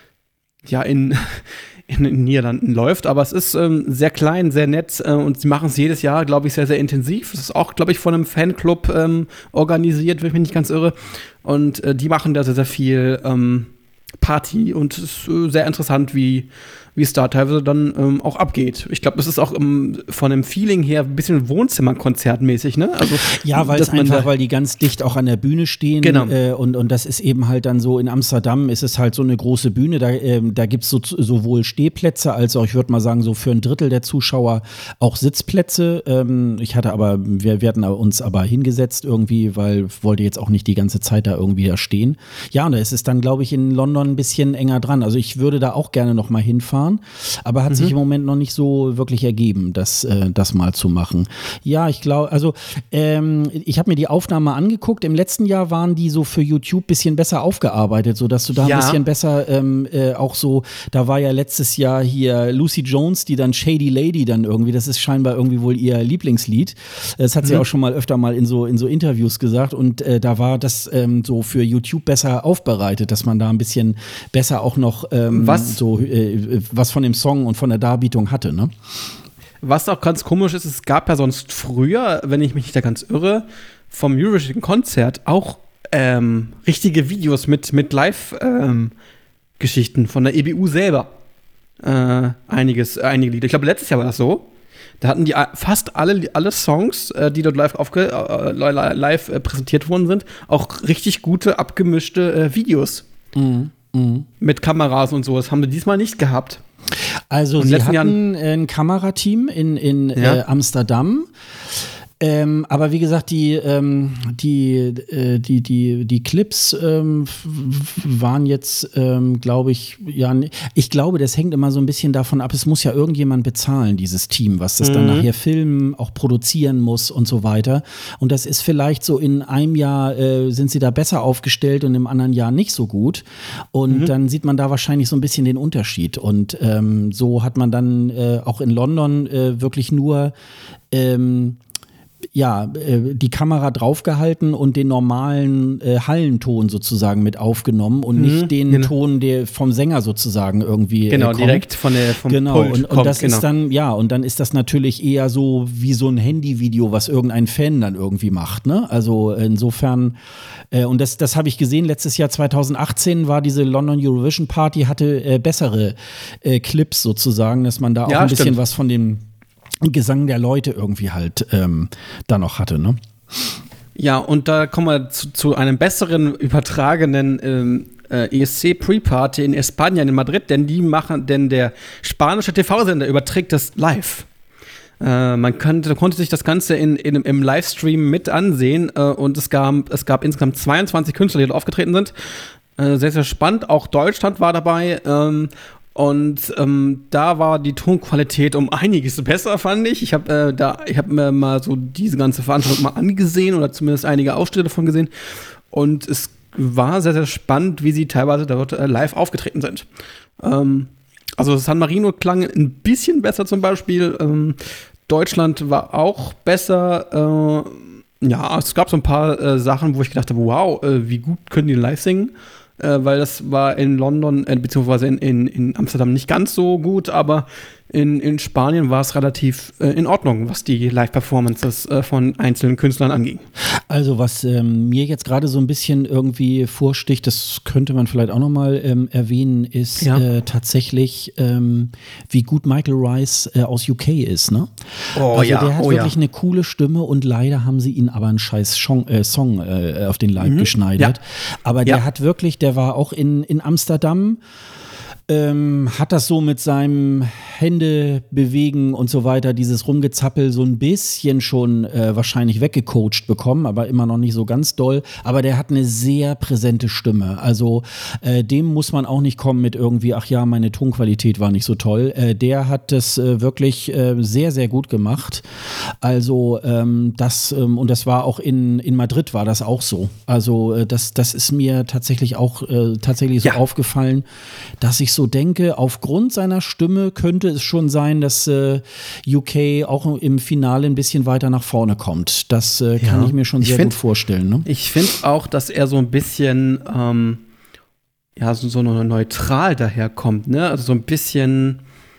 ja, in in den Niederlanden läuft, aber es ist ähm, sehr klein, sehr nett äh, und sie machen es jedes Jahr, glaube ich, sehr, sehr intensiv. Es ist auch, glaube ich, von einem Fanclub ähm, organisiert, wenn ich mich nicht ganz irre. Und äh, die machen da sehr, sehr viel ähm, Party und es ist äh, sehr interessant, wie wie es da teilweise dann ähm, auch abgeht. Ich glaube, das ist auch ähm, von dem Feeling her ein bisschen Wohnzimmerkonzertmäßig, ne? Also, ja, weil es einfach, weil die ganz dicht auch an der Bühne stehen. Genau. Äh, und, und das ist eben halt dann so, in Amsterdam ist es halt so eine große Bühne, da, äh, da gibt es so, sowohl Stehplätze als auch, ich würde mal sagen, so für ein Drittel der Zuschauer auch Sitzplätze. Ähm, ich hatte aber, wir, wir hatten uns aber hingesetzt irgendwie, weil ich wollte jetzt auch nicht die ganze Zeit da irgendwie da stehen. Ja, und da ist es dann, glaube ich, in London ein bisschen enger dran. Also ich würde da auch gerne noch mal hinfahren. Aber hat mhm. sich im Moment noch nicht so wirklich ergeben, das, äh, das mal zu machen. Ja, ich glaube, also ähm, ich habe mir die Aufnahme angeguckt. Im letzten Jahr waren die so für YouTube ein bisschen besser aufgearbeitet, sodass du da ja. ein bisschen besser ähm, äh, auch so, da war ja letztes Jahr hier Lucy Jones, die dann Shady Lady dann irgendwie, das ist scheinbar irgendwie wohl ihr Lieblingslied. Das hat mhm. sie auch schon mal öfter mal in so, in so Interviews gesagt und äh, da war das ähm, so für YouTube besser aufbereitet, dass man da ein bisschen besser auch noch ähm, Was? so äh, was von dem Song und von der Darbietung hatte, ne? Was auch ganz komisch ist, es gab ja sonst früher, wenn ich mich nicht da ganz irre, vom Eurovision-Konzert auch ähm, richtige Videos mit, mit Live-Geschichten ähm, von der E B U selber. Äh, einiges, einige Lieder. Ich glaube, letztes Jahr war das so. Da hatten die fast alle, alle Songs, äh, die dort live, aufge, äh, live äh, präsentiert worden sind, auch richtig gute, abgemischte äh, Videos. Mhm. Mhm. Mit Kameras und so. Das haben wir diesmal nicht gehabt. Also sie hatten Jahren ein Kamerateam in, in ja. äh, Amsterdam. Ähm, aber wie gesagt, die, ähm, die, äh, die, die, die Clips ähm, waren jetzt, ähm, glaube ich, ja, ich glaube, das hängt immer so ein bisschen davon ab, es muss ja irgendjemand bezahlen, dieses Team, was das mhm. dann nachher filmen, auch produzieren muss und so weiter. Und das ist vielleicht so in einem Jahr äh, sind sie da besser aufgestellt und im anderen Jahr nicht so gut. Und mhm. dann sieht man da wahrscheinlich so ein bisschen den Unterschied. Und ähm, so hat man dann äh, auch in London äh, wirklich nur ähm, ja, äh, die Kamera draufgehalten und den normalen äh, Hallenton sozusagen mit aufgenommen und mhm, nicht den genau. Ton, der vom Sänger sozusagen irgendwie Genau, äh, kommt. direkt von der, vom genau. Pult und, und kommt, das genau. ist dann, ja, und dann ist das natürlich eher so wie so ein Handyvideo, was irgendein Fan dann irgendwie macht, ne? Also insofern, äh, und das, das habe ich gesehen, letztes Jahr zwanzig achtzehn war diese London Eurovision Party, hatte äh, bessere äh, Clips sozusagen, dass man da auch ja, ein bisschen stimmt. was von dem Gesang der Leute irgendwie halt ähm, da noch hatte, ne? Ja, und da kommen wir zu, zu einem besseren übertragenen ähm, äh, E S C Pre-Party in Spanien, in Madrid, denn die machen, denn der spanische T V-Sender überträgt das live. Äh, man könnte, konnte sich das Ganze in, in, im Livestream mit ansehen äh, und es gab, es gab insgesamt zweiundzwanzig Künstler, die dort aufgetreten sind. Äh, sehr, sehr spannend. Auch Deutschland war dabei. Ähm, Und ähm, da war die Tonqualität um einiges besser, fand ich. Ich habe äh, da, ich habe mir mal so diese ganze Veranstaltung mal angesehen oder zumindest einige Ausschnitte davon gesehen. Und es war sehr, sehr spannend, wie sie teilweise dort äh, live aufgetreten sind. Ähm, also San Marino klang ein bisschen besser zum Beispiel. Ähm, Deutschland war auch besser. Äh, ja, es gab so ein paar äh, Sachen, wo ich gedacht habe, wow, äh, wie gut können die live singen. Äh, weil das war in London, äh, beziehungsweise in, in, in Amsterdam nicht ganz so gut, aber in, in Spanien war es relativ äh, in Ordnung, was die Live-Performances äh, von einzelnen Künstlern anging. Also was ähm, mir jetzt gerade so ein bisschen irgendwie vorsticht, das könnte man vielleicht auch nochmal ähm, erwähnen, ist ja. äh, tatsächlich, ähm, wie gut Michael Rice äh, aus U K ist, ne? Oh also ja, der hat oh wirklich ja. eine coole Stimme und leider haben sie ihn aber einen scheiß Song, äh, Song äh, auf den Leib mhm. geschneidert. Ja. Aber der ja. hat wirklich, der war auch in, in Amsterdam. ähm, hat das so mit seinem Hände bewegen und so weiter, dieses Rumgezappel so ein bisschen schon äh, wahrscheinlich weggecoacht bekommen, aber immer noch nicht so ganz doll. Aber der hat eine sehr präsente Stimme. Also äh, dem muss man auch nicht kommen mit irgendwie, ach ja, meine Tonqualität war nicht so toll. Äh, der hat das äh, wirklich äh, sehr, sehr gut gemacht. Also ähm, das, ähm, und das war auch in, in Madrid war das auch so. Also äh, das, das ist mir tatsächlich auch äh, tatsächlich so ja. aufgefallen, dass ich so denke, aufgrund seiner Stimme könnte es schon sein, dass äh, U K auch im Finale ein bisschen weiter nach vorne kommt. Das äh, kann ja. ich mir schon sehr find, gut vorstellen. Ne? Ich finde auch, dass er so ein bisschen ähm, ja, so, so neutral daherkommt, ne? Also so ein bisschen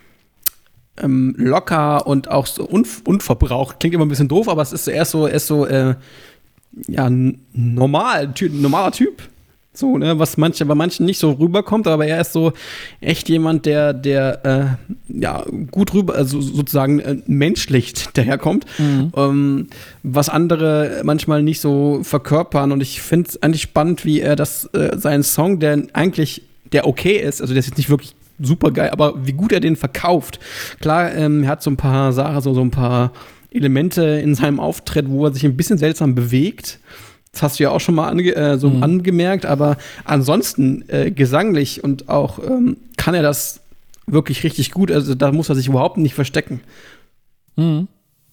ähm, locker und auch so unv- unverbraucht. Klingt immer ein bisschen doof, aber es ist so, er ist so, er ist so äh, ja, normal, ty- normaler Typ. So, ne, was manche, bei manchen nicht so rüberkommt, aber er ist so echt jemand, der, der äh, ja, gut rüber, also sozusagen äh, menschlich daherkommt, mhm. ähm, was andere manchmal nicht so verkörpern. Und ich finde es eigentlich spannend, wie er das, äh, seinen Song, der eigentlich, der okay ist, also der ist jetzt nicht wirklich super geil, aber wie gut er den verkauft. Klar, ähm, er hat so ein paar Sachen, so, so ein paar Elemente in seinem Auftritt, wo er sich ein bisschen seltsam bewegt. Das hast du ja auch schon mal ange- äh, so mhm. angemerkt, aber ansonsten äh, gesanglich und auch ähm, kann er das wirklich richtig gut. Also da muss er sich überhaupt nicht verstecken. Mhm.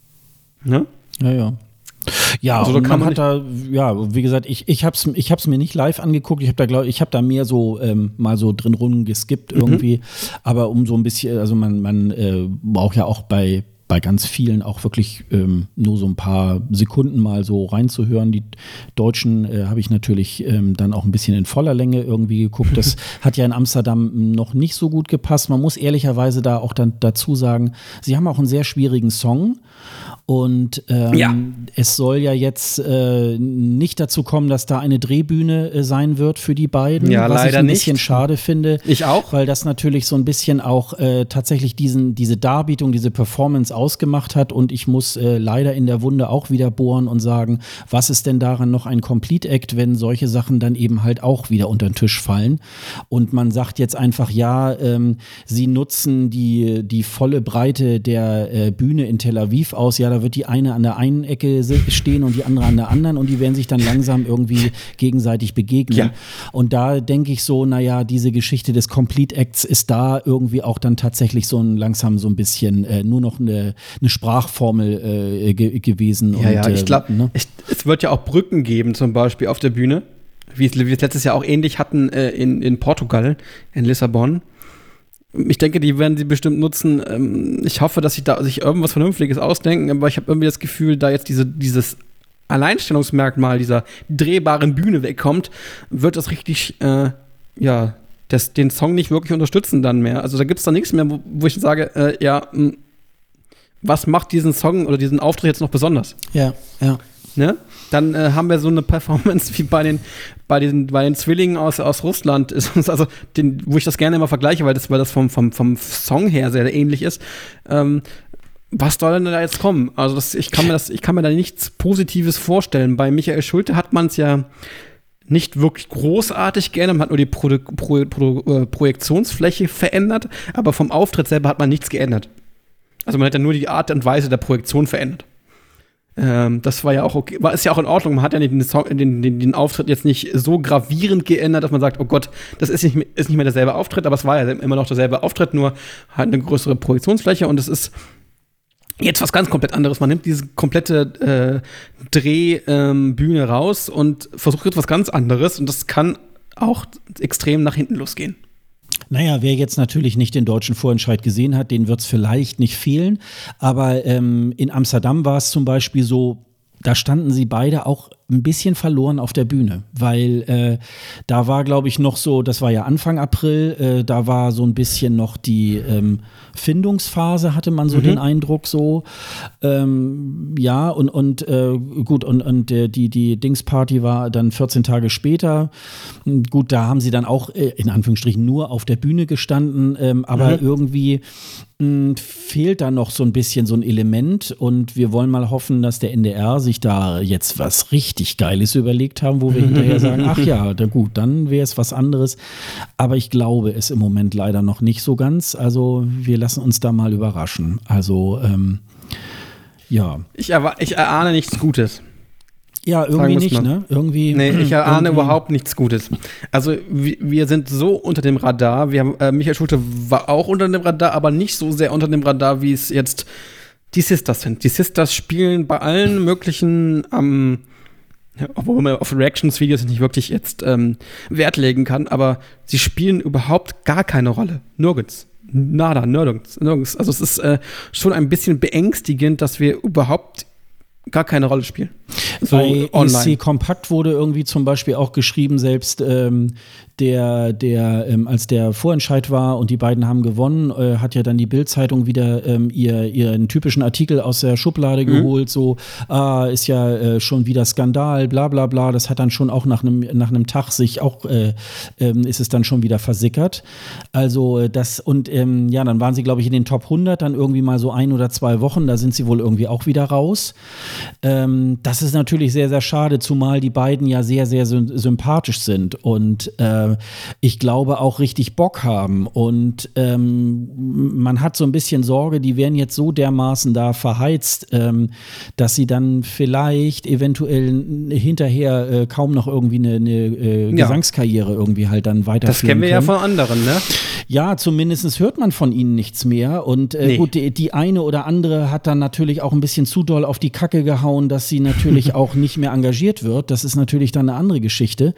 Ne? Ja, ja. Ja, also, und man, man hat da, ja, wie gesagt, ich, ich hab's, ich hab's mir nicht live angeguckt. Ich habe da, glaub, ich habe da mehr so ähm, mal so drin rumgeskippt irgendwie. Mhm. Aber um so ein bisschen, also man, man äh, braucht ja auch bei bei ganz vielen auch wirklich ähm, nur so ein paar Sekunden mal so reinzuhören. Die Deutschen äh, habe ich natürlich ähm, dann auch ein bisschen in voller Länge irgendwie geguckt. Das hat ja in Amsterdam noch nicht so gut gepasst. Man muss ehrlicherweise da auch dann dazu sagen, sie haben auch einen sehr schwierigen Song. Und ähm, ja. es soll ja jetzt äh, nicht dazu kommen, dass da eine Drehbühne äh, sein wird für die beiden, ja, was leider ich ein bisschen nicht. schade finde. Ich auch. Weil das natürlich so ein bisschen auch äh, tatsächlich diesen, diese Darbietung, diese Performance ausgemacht hat. Und ich muss äh, leider in der Wunde auch wieder bohren und sagen, was ist denn daran noch ein Complete Act, wenn solche Sachen dann eben halt auch wieder unter den Tisch fallen. Und man sagt jetzt einfach, ja, ähm, sie nutzen die, die volle Breite der äh, Bühne in Tel Aviv aus. Ja, da wird die eine an der einen Ecke stehen und die andere an der anderen und die werden sich dann langsam irgendwie gegenseitig begegnen. Ja. Und da denke ich so, naja, diese Geschichte des Complete Acts ist da irgendwie auch dann tatsächlich so ein langsam so ein bisschen äh, nur noch eine, eine Sprachformel äh, ge- gewesen. Ja, und, ja, ich glaube, äh, ne? es wird ja auch Brücken geben, zum Beispiel auf der Bühne, wie es, wie es letztes Jahr auch ähnlich hatten äh, in, in Portugal, in Lissabon. Ich denke, die werden sie bestimmt nutzen. Ich hoffe, dass sie da sich irgendwas Vernünftiges ausdenken, aber ich habe irgendwie das Gefühl, da jetzt diese, dieses Alleinstellungsmerkmal dieser drehbaren Bühne wegkommt, wird das richtig, äh, ja, das, den Song nicht wirklich unterstützen dann mehr. Also da gibt es dann nichts mehr, wo, wo ich sage, äh, ja, mh, was macht diesen Song oder diesen Auftritt jetzt noch besonders? Ja, ja. Ne? Dann äh, haben wir so eine Performance wie bei den, bei den, bei den Zwillingen aus, aus Russland, also den, wo ich das gerne immer vergleiche, weil das, weil das vom, vom, vom Song her sehr ähnlich ist. Ähm, was soll denn da jetzt kommen? Also das, ich kann mir das, ich kann mir da nichts Positives vorstellen. Bei Michael Schulte hat man es ja nicht wirklich großartig geändert, man hat nur die Pro, Pro, Pro, äh, Projektionsfläche verändert, aber vom Auftritt selber hat man nichts geändert. Also man hat ja nur die Art und Weise der Projektion verändert. Ähm, das war ja auch okay, war ist ja auch in Ordnung. Man hat ja den, den, den, den Auftritt jetzt nicht so gravierend geändert, dass man sagt, oh Gott, das ist nicht, ist nicht mehr derselbe Auftritt, aber es war ja immer noch derselbe Auftritt, nur halt eine größere Projektionsfläche und es ist jetzt was ganz komplett anderes. Man nimmt diese komplette äh, Drehbühne ähm, raus und versucht etwas ganz anderes und das kann auch extrem nach hinten losgehen. Naja, wer jetzt natürlich nicht den deutschen Vorentscheid gesehen hat, den wird es vielleicht nicht fehlen. Aber ähm, in Amsterdam war es zum Beispiel so, da standen sie beide auch ein bisschen verloren auf der Bühne, weil äh, da war, glaube ich, noch so, das war ja Anfang April, äh, da war so ein bisschen noch die ähm, Findungsphase, hatte man so mhm. den Eindruck so. Ähm, ja, und, und äh, gut, und, und äh, die, die Dingsparty war dann vierzehn Tage später. Gut, da haben sie dann auch äh, in Anführungsstrichen nur auf der Bühne gestanden, ähm, aber mhm. irgendwie mh, fehlt da noch so ein bisschen so ein Element und wir wollen mal hoffen, dass der N D R sich da jetzt was richtig richtig Geiles überlegt haben, wo wir hinterher sagen, ach ja, da gut, dann wäre es was anderes. Aber ich glaube es im Moment leider noch nicht so ganz. Also wir lassen uns da mal überraschen. Also ähm, ja. Ich, erwa- ich erahne nichts Gutes. Ja, irgendwie nicht, ne? Irgendwie. Nee, ich erahne irgendwie. überhaupt nichts Gutes. Also wir, wir sind so unter dem Radar. Wir haben, äh, Michael Schulte war auch unter dem Radar, aber nicht so sehr unter dem Radar, wie es jetzt die Sisters sind. Die Sisters spielen bei allen möglichen, ähm, obwohl man auf Reactions-Videos nicht wirklich jetzt ähm, Wert legen kann, aber sie spielen überhaupt gar keine Rolle. Nirgends. Nada, nirgends. nirgends. Also es ist äh, schon ein bisschen beängstigend, dass wir überhaupt gar keine Rolle spielen. So bei E S C Kompakt wurde irgendwie zum Beispiel auch geschrieben, selbst ähm, der, der ähm, als der Vorentscheid war und die beiden haben gewonnen, äh, hat ja dann die Bild-Zeitung wieder ähm, ihr, ihren typischen Artikel aus der Schublade mhm. geholt, so, ah, ist ja äh, schon wieder Skandal, bla bla bla. Das hat dann schon auch nach einem nach einem Tag sich auch, äh, ähm, ist es dann schon wieder versickert. Also das, und ähm, ja, dann waren sie, glaube ich, in den Top hundert, dann irgendwie mal so ein oder zwei Wochen, da sind sie wohl irgendwie auch wieder raus. Ähm, das ist natürlich sehr, sehr schade, zumal die beiden ja sehr, sehr sy- sympathisch sind und äh, ich glaube auch richtig Bock haben und ähm, man hat so ein bisschen Sorge, die werden jetzt so dermaßen da verheizt, ähm, dass sie dann vielleicht eventuell hinterher äh, kaum noch irgendwie eine, eine äh, ja. Gesangskarriere irgendwie halt dann weiterführen Das kennen wir können. ja von anderen, ne? Ja, zumindest hört man von ihnen nichts mehr und äh, nee. gut, die, die eine oder andere hat dann natürlich auch ein bisschen zu doll auf die Kacke gehauen, dass sie natürlich auch nicht mehr engagiert wird. Das ist natürlich dann eine andere Geschichte.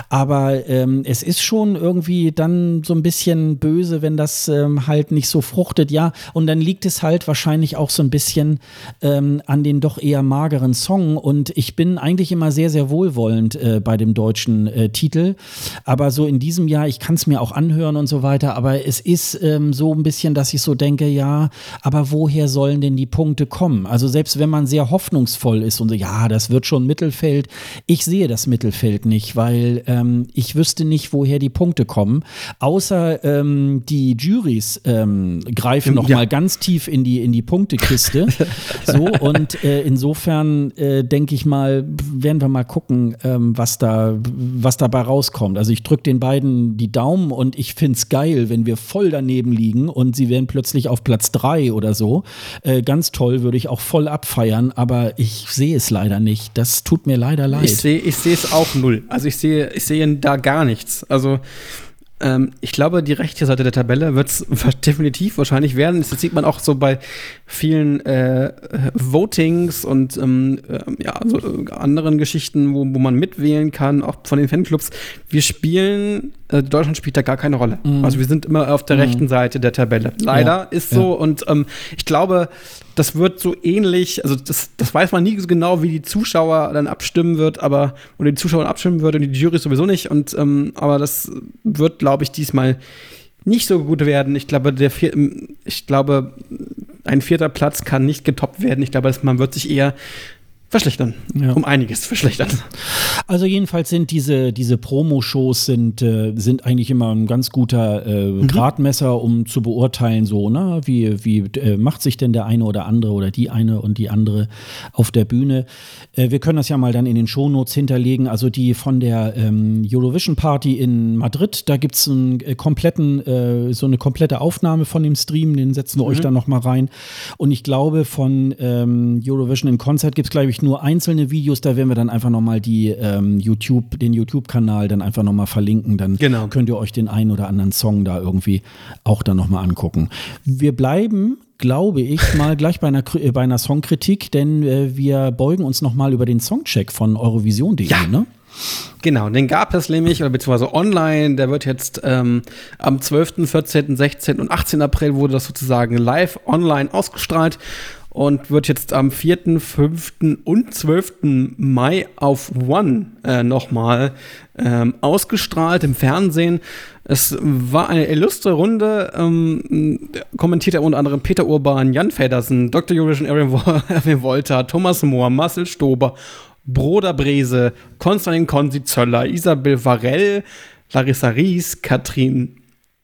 Aber ähm, es ist schon irgendwie dann so ein bisschen böse, wenn das ähm, halt nicht so fruchtet. Ja, und dann liegt es halt wahrscheinlich auch so ein bisschen ähm, an den doch eher mageren Song. Und ich bin eigentlich immer sehr, sehr wohlwollend äh, bei dem deutschen äh, Titel. Aber so in diesem Jahr, ich kann es mir auch anhören und so weiter, aber es ist ähm, so ein bisschen, dass ich so denke, ja, aber woher sollen denn die Punkte kommen? Also selbst wenn man sehr hoffnungsvoll ist und so, ja, das wird schon Mittelfeld. Ich sehe das Mittelfeld nicht, weil ähm, ich wüsste nicht, woher die Punkte kommen. Außer ähm, die Jurys ähm, greifen noch ja. mal ganz tief in die, in die Punktekiste. So, und äh, insofern äh, denke ich mal, werden wir mal gucken, ähm, was da, was dabei rauskommt. Also ich drücke den beiden die Daumen und ich finde es geil, wenn wir voll daneben liegen und sie werden plötzlich auf Platz drei oder so. Äh, ganz toll, würde ich auch voll abfeiern, aber ich sehe es leider nicht. Das tut mir leider leid. Ich sehe ich sehe es auch null. Also ich sehe ich sehe da gar nichts. Also ähm, ich glaube, die rechte Seite der Tabelle wird es definitiv wahrscheinlich werden. Das sieht man auch so bei vielen äh, Votings und ähm, äh, ja, so anderen Geschichten, wo, wo man mitwählen kann, auch von den Fanclubs. Wir spielen, äh, Deutschland spielt da gar keine Rolle. Mhm. Also wir sind immer auf der mhm. rechten Seite der Tabelle. Leider ja. ist so. Ja. Und ähm, ich glaube, das wird so ähnlich, also das, das weiß man nie so genau, wie die Zuschauer dann abstimmen wird, aber, oder die Zuschauer abstimmen wird und die Jury sowieso nicht. Und ähm, aber das wird, glaube ich, diesmal nicht so gut werden. Ich glaube, der vier, ich glaube, ein vierter Platz kann nicht getoppt werden. Ich glaube, man wird sich eher verschlechtern. Ja. Um einiges verschlechtern. Also jedenfalls sind diese, diese Promo-Shows sind, äh, sind eigentlich immer ein ganz guter äh, mhm. Gradmesser, um zu beurteilen, so, ne, wie, wie äh, macht sich denn der eine oder andere oder die eine und die andere auf der Bühne. Äh, wir können das ja mal dann in den Shownotes hinterlegen. Also die von der ähm, Eurovision Party in Madrid, da gibt es einen äh, kompletten, äh, so eine komplette Aufnahme von dem Stream, den setzen wir mhm. euch dann noch mal rein. Und ich glaube, von ähm, Eurovision in Concert gibt es, glaube ich, nur einzelne Videos, da werden wir dann einfach nochmal die ähm, YouTube, den YouTube-Kanal dann einfach nochmal verlinken. Dann genau. könnt ihr euch den einen oder anderen Song da irgendwie auch dann nochmal angucken. Wir bleiben, glaube ich, mal gleich bei einer, bei einer Songkritik, denn äh, wir beugen uns nochmal über den Songcheck von Eurovision punkt de, ja. ne? Genau, den gab es nämlich, oder beziehungsweise online, der wird jetzt ähm, am zwölften, vierzehnten, sechzehnten und achtzehnten April wurde das sozusagen live online ausgestrahlt und wird jetzt am vierten, fünften und zwölften Mai auf One äh, nochmal ähm, ausgestrahlt im Fernsehen. Es war eine illustre Runde, ähm, kommentiert er unter anderem Peter Urban, Jan Feddersen, Doktor Eurovision Erwin Wolter, Thomas Mohr, Marcel Stober, Broder Brese, Konstantin Konzi Zöller, Isabel Varell, Larissa Ries, Katrin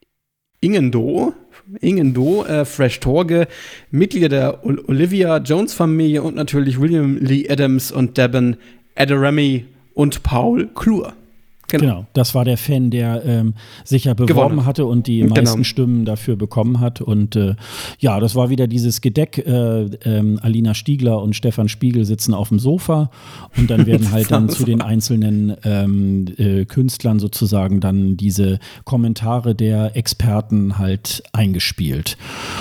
Ingendo, Ingendo, äh, Fresh Torge, Mitglieder der Olivia Jones Familie und natürlich William Lee Adams und Devon Adorami und Paul Klur. Genau. genau, das war der Fan, der ähm, sich ja beworben Gewonnen. hatte und die meisten genau. Stimmen dafür bekommen hat. Und äh, ja, das war wieder dieses Gedeck. Äh, ähm, Alina Stiegler und Stefan Spiegel sitzen auf dem Sofa und dann werden halt dann zu den einzelnen ähm, äh, Künstlern sozusagen dann diese Kommentare der Experten halt eingespielt.